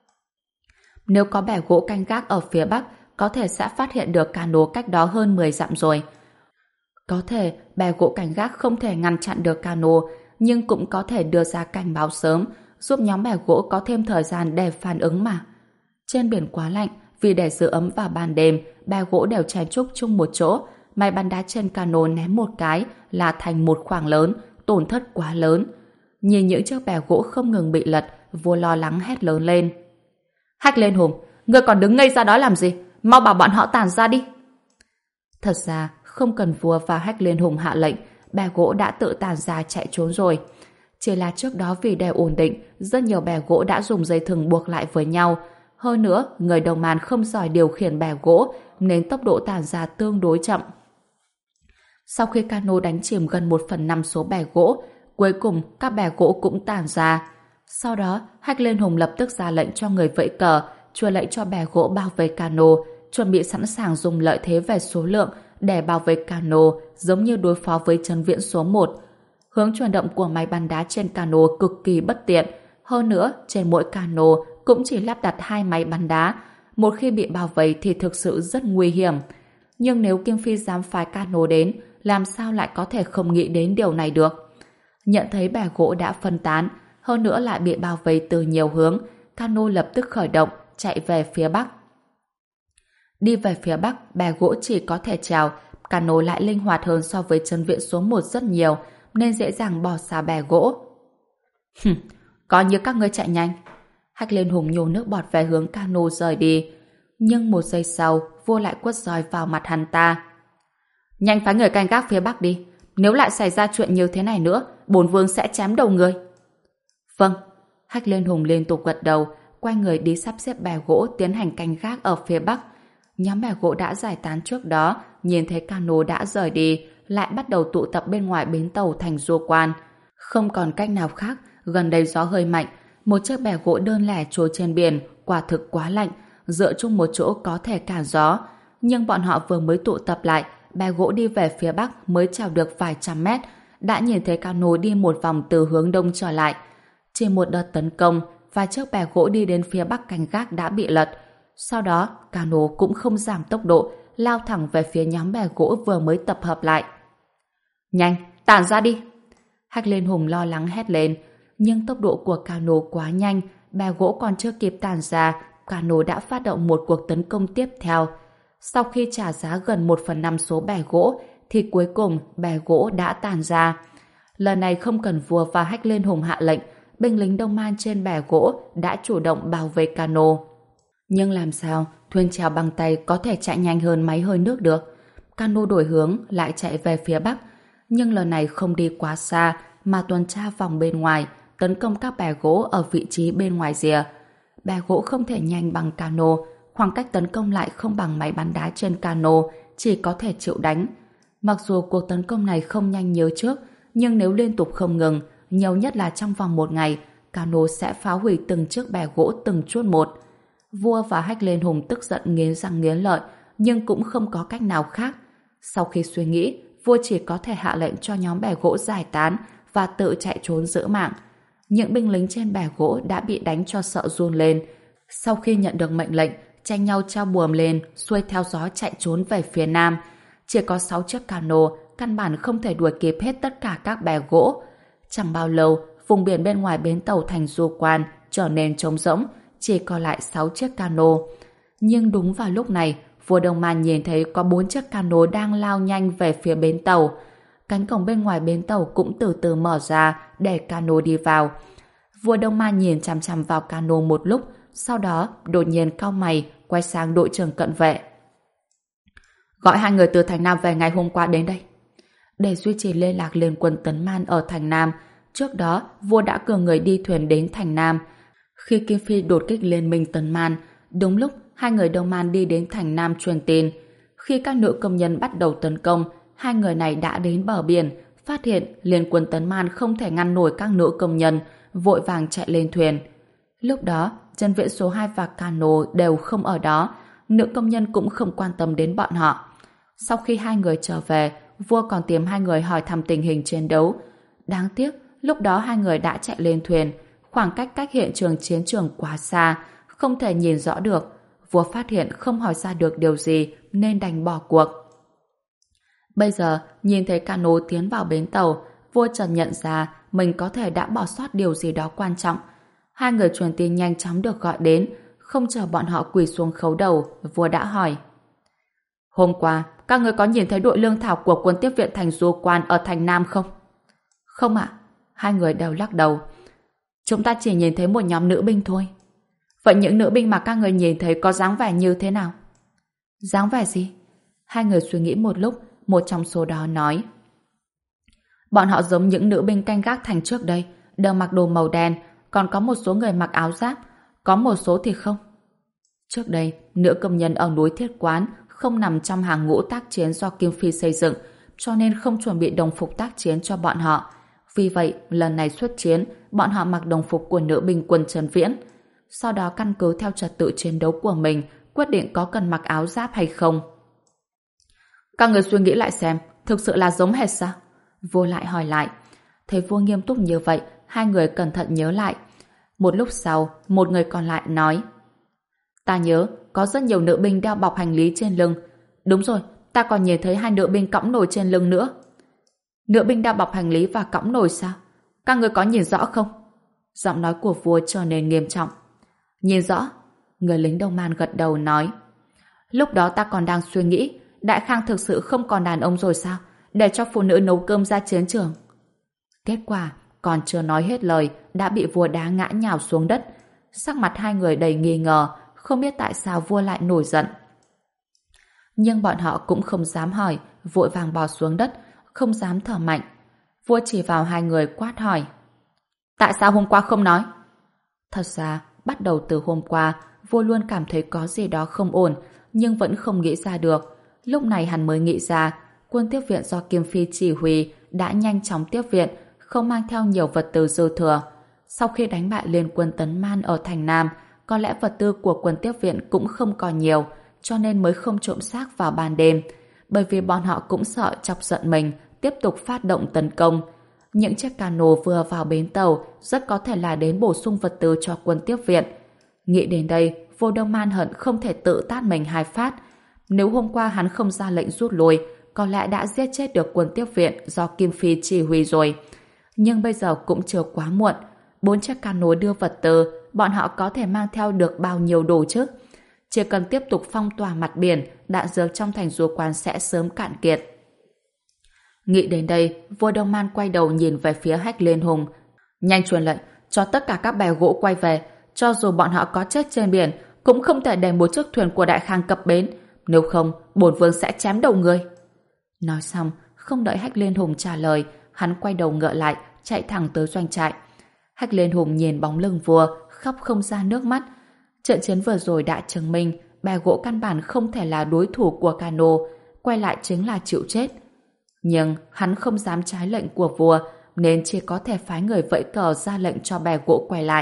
Nếu có bè gỗ canh gác ở phía bắc, có thể sẽ phát hiện được cano cách đó hơn mười dặm rồi. Có thể bè gỗ canh gác không thể ngăn chặn được cano, nhưng cũng có thể đưa ra cảnh báo sớm, giúp nhóm bè gỗ có thêm thời gian để phản ứng mà. Trên biển quá lạnh, vì để giữ ấm vào ban đêm, bè gỗ đều chen chúc chung một chỗ. Máy bắn đá trên cano ném một cái là thành một khoảng lớn, tổn thất quá lớn. Nhìn những chiếc bè gỗ không ngừng bị lật, vua lo lắng hét lớn lên. Hách Liên Hùng, ngươi còn đứng ngây ra đó làm gì? Mau bảo bọn họ tản ra đi. Thật ra, không cần vua và Hách Liên Hùng hạ lệnh, bè gỗ đã tự tản ra chạy trốn rồi. Chỉ là trước đó vì để ổn định, rất nhiều bè gỗ đã dùng dây thừng buộc lại với nhau. Hơn nữa, người Đông Man không giỏi điều khiển bè gỗ, nên tốc độ tản ra tương đối chậm. Sau khi cano đánh chìm gần một phần năm số bè gỗ, cuối cùng các bè gỗ cũng tản ra. Sau đó, Hách Liên Hùng lập tức ra lệnh cho người vẫy cờ, truyền lệnh cho bè gỗ bao vây cano, chuẩn bị sẵn sàng dùng lợi thế về số lượng để bảo vệ cano, giống như đối phó với chân viễn số một. Hướng chuyển động của máy bắn đá trên cano cực kỳ bất tiện. Hơn nữa, trên mỗi cano cũng chỉ lắp đặt hai máy bắn đá. Một khi bị bao vây thì thực sự rất nguy hiểm. Nhưng nếu Kim Phi dám phái cano đến, làm sao lại có thể không nghĩ đến điều này được? Nhận thấy bè gỗ đã phân tán, hơn nữa lại bị bao vây từ nhiều hướng, cano lập tức khởi động, chạy về phía bắc. Đi về phía bắc, bè gỗ chỉ có thể trèo, cano lại linh hoạt hơn so với chân viện số một rất nhiều, nên dễ dàng bỏ xa bè gỗ. Hừm, có như các ngươi chạy nhanh. Hách Liên Hùng nhổ nước bọt về hướng cano rời đi. Nhưng một giây sau, vua lại quất roi vào mặt hắn ta. Nhanh phái người canh gác phía bắc đi. Nếu lại xảy ra chuyện như thế này nữa, bổn vương sẽ chém đầu người. Vâng. Hách Liên Hùng liên tục gật đầu, quay người đi sắp xếp bè gỗ tiến hành canh gác ở phía bắc. Nhóm bè gỗ đã giải tán trước đó, nhìn thấy cano đã rời đi, lại bắt đầu tụ tập bên ngoài bến tàu thành Du Quan. Không còn cách nào khác, gần đây gió hơi mạnh, một chiếc bè gỗ đơn lẻ trôi trên biển, quả thực quá lạnh, dựa chung một chỗ có thể cản gió. Nhưng bọn họ vừa mới tụ tập lại, bè gỗ đi về phía bắc mới trèo được vài trăm mét, đã nhìn thấy cano đi một vòng từ hướng đông trở lại. Chỉ một đợt tấn công, vài chiếc bè gỗ đi đến phía bắc canh gác đã bị lật. Sau đó, cano cũng không giảm tốc độ, lao thẳng về phía nhóm bè gỗ vừa mới tập hợp lại. Nhanh, tản ra đi! Hách Liên Hùng lo lắng hét lên, nhưng tốc độ của cano quá nhanh, bè gỗ còn chưa kịp tản ra, cano đã phát động một cuộc tấn công tiếp theo. Sau khi trả giá gần một phần năm số bè gỗ, thì cuối cùng bè gỗ đã tản ra. Lần này không cần vua và Hách Liên Hùng hạ lệnh, binh lính Đông Man trên bè gỗ đã chủ động bảo vệ cano. Nhưng làm sao thuyền chèo bằng tay có thể chạy nhanh hơn máy hơi nước được? Cano đổi hướng lại chạy về phía bắc, nhưng lần này không đi quá xa mà tuần tra vòng bên ngoài, tấn công các bè gỗ ở vị trí bên ngoài rìa. Bè gỗ không thể nhanh bằng cano, khoảng cách tấn công lại không bằng máy bắn đá trên cano, chỉ có thể chịu đánh. Mặc dù cuộc tấn công này không nhanh như trước, nhưng nếu liên tục không ngừng, nhiều nhất là trong vòng một ngày, cano sẽ phá hủy từng chiếc bè gỗ từng chút một. Vua và Hách Liên Hùng tức giận nghiến răng nghiến lợi, nhưng cũng không có cách nào khác. Sau khi suy nghĩ, vua chỉ có thể hạ lệnh cho nhóm bè gỗ giải tán và tự chạy trốn giữ mạng. Những binh lính trên bè gỗ đã bị đánh cho sợ run lên. Sau khi nhận được mệnh lệnh, tranh nhau treo buồm lên, xuôi theo gió chạy trốn về phía nam. Chỉ có sáu chiếc cano, căn bản không thể đuổi kịp hết tất cả các bè gỗ. Chẳng bao lâu, vùng biển bên ngoài bến tàu thành Du Quan trở nên trống rỗng, chỉ còn lại sáu chiếc cano. Nhưng đúng vào lúc này, vua Đông Man nhìn thấy có bốn chiếc cano đang lao nhanh về phía bến tàu. Cánh cổng bên ngoài bến tàu cũng từ từ mở ra để cano đi vào. Vua Đông Man nhìn chằm chằm vào cano một lúc, sau đó đột nhiên cau mày, quay sang đội trưởng cận vệ. Gọi hai người từ thành Nam về ngày hôm qua đến đây. Để duy trì liên lạc liên quân Tấn Man ở thành Nam, trước đó vua đã cử người đi thuyền đến thành Nam. Khi Kim Phi đột kích liên minh Tấn Man, đúng lúc hai người Đông Man đi đến thành Nam truyền tin. Khi các nữ công nhân bắt đầu tấn công, hai người này đã đến bờ biển, phát hiện liên quân Tấn Man không thể ngăn nổi các nữ công nhân, vội vàng chạy lên thuyền. Lúc đó, chân viện số hai và cano đều không ở đó, nữ công nhân cũng không quan tâm đến bọn họ. Sau khi hai người trở về, vua còn tìm hai người hỏi thăm tình hình chiến đấu. Đáng tiếc, lúc đó hai người đã chạy lên thuyền, khoảng cách cách hiện trường chiến trường quá xa, không thể nhìn rõ được. Vua phát hiện không hỏi ra được điều gì nên đành bỏ cuộc. Bây giờ, nhìn thấy cano tiến vào bến tàu, vua chợt nhận ra mình có thể đã bỏ sót điều gì đó quan trọng. Hai người truyền tin nhanh chóng được gọi đến, không chờ bọn họ quỳ xuống khấu đầu, vua đã hỏi. Hôm qua, các người có nhìn thấy đội lương thảo của quân tiếp viện thành Du Quan ở thành Nam không? Không ạ. Hai người đều lắc đầu. Chúng ta chỉ nhìn thấy một nhóm nữ binh thôi. Vậy những nữ binh mà các người nhìn thấy có dáng vẻ như thế nào? Dáng vẻ gì? Hai người suy nghĩ một lúc, một trong số đó nói. Bọn họ giống những nữ binh canh gác thành trước đây, đều mặc đồ màu đen, còn có một số người mặc áo giáp, có một số thì không. Trước đây, nữ công nhân ở núi Thiết Quán không nằm trong hàng ngũ tác chiến do Kim Phi xây dựng, cho nên không chuẩn bị đồng phục tác chiến cho bọn họ. Vì vậy, lần này xuất chiến, bọn họ mặc đồng phục của nữ binh quân Trần Viễn. Sau đó căn cứ theo trật tự chiến đấu của mình, quyết định có cần mặc áo giáp hay không. Các người suy nghĩ lại xem, thực sự là giống hệt sao? Vua lại hỏi lại. Thấy vua nghiêm túc như vậy, hai người cẩn thận nhớ lại. Một lúc sau, một người còn lại nói. Ta nhớ, có rất nhiều nữ binh đeo bọc hành lý trên lưng. Đúng rồi, ta còn nhìn thấy hai nữ binh cõng nồi trên lưng nữa. Nữ binh đeo bọc hành lý và cõng nồi sao? Các người có nhìn rõ không? Giọng nói của vua trở nên nghiêm trọng. Nhìn rõ. Người lính Đông Man gật đầu nói. Lúc đó ta còn đang suy nghĩ, Đại Khang thực sự không còn đàn ông rồi sao? Để cho phụ nữ nấu cơm ra chiến trường. Kết quả, còn chưa nói hết lời, đã bị vua đá ngã nhào xuống đất. Sắc mặt hai người đầy nghi ngờ, không biết tại sao vua lại nổi giận. Nhưng bọn họ cũng không dám hỏi, vội vàng bò xuống đất, không dám thở mạnh. Vua chỉ vào hai người quát hỏi. Tại sao hôm qua không nói? Thật ra, bắt đầu từ hôm qua, vua luôn cảm thấy có gì đó không ổn, nhưng vẫn không nghĩ ra được. Lúc này hắn mới nghĩ ra, quân tiếp viện do Kim Phi chỉ huy đã nhanh chóng tiếp viện, không mang theo nhiều vật tư dư thừa. Sau khi đánh bại liên quân Tấn Man ở thành Nam, có lẽ vật tư của quân tiếp viện cũng không còn nhiều, cho nên mới không trộm xác vào ban đêm, bởi vì bọn họ cũng sợ chọc giận mình, tiếp tục phát động tấn công. Những chiếc cano vừa vào bến tàu rất có thể là đến bổ sung vật tư cho quân tiếp viện. Nghĩ đến đây, Vô Đông Man hận không thể tự tát mình hai phát. Nếu hôm qua hắn không ra lệnh rút lui, có lẽ đã giết chết được quân tiếp viện do Kim Phi chỉ huy rồi. Nhưng bây giờ cũng chưa quá muộn. Bốn chiếc cano đưa vật tư, bọn họ có thể mang theo được bao nhiêu đồ chứ? Chỉ cần tiếp tục phong tỏa mặt biển, đạn dược trong thành Du Quan sẽ sớm cạn kiệt. Nghĩ đến đây, vua Đông Man quay đầu nhìn về phía Hách Liên Hùng. Nhanh truyền lệnh, cho tất cả các bè gỗ quay về. Cho dù bọn họ có chết trên biển, cũng không thể để một chiếc thuyền của Đại Khang cập bến. Nếu không, bổn vương sẽ chém đầu người. Nói xong, không đợi Hách Liên Hùng trả lời, hắn quay đầu ngựa lại, chạy thẳng tới doanh trại. Hách Liên Hùng nhìn bóng lưng vua, khóc không ra nước mắt. Trận chiến vừa rồi đã chứng minh bè gỗ căn bản không thể là đối thủ của cano, quay lại chính là chịu chết. Nhưng hắn không dám trái lệnh của vua, nên chỉ có thể phái người vẫy cờ ra lệnh cho bè gỗ quay lại.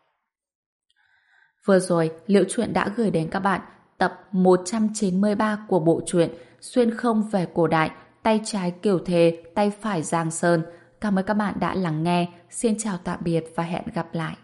Vừa rồi, Liễu Chuyện đã gửi đến các bạn tập một trăm chín mươi ba của bộ truyện Xuyên Không Về Cổ Đại, tay trái Kiều Thề, tay phải Giang Sơn. Cảm ơn các bạn đã lắng nghe. Xin chào tạm biệt và hẹn gặp lại.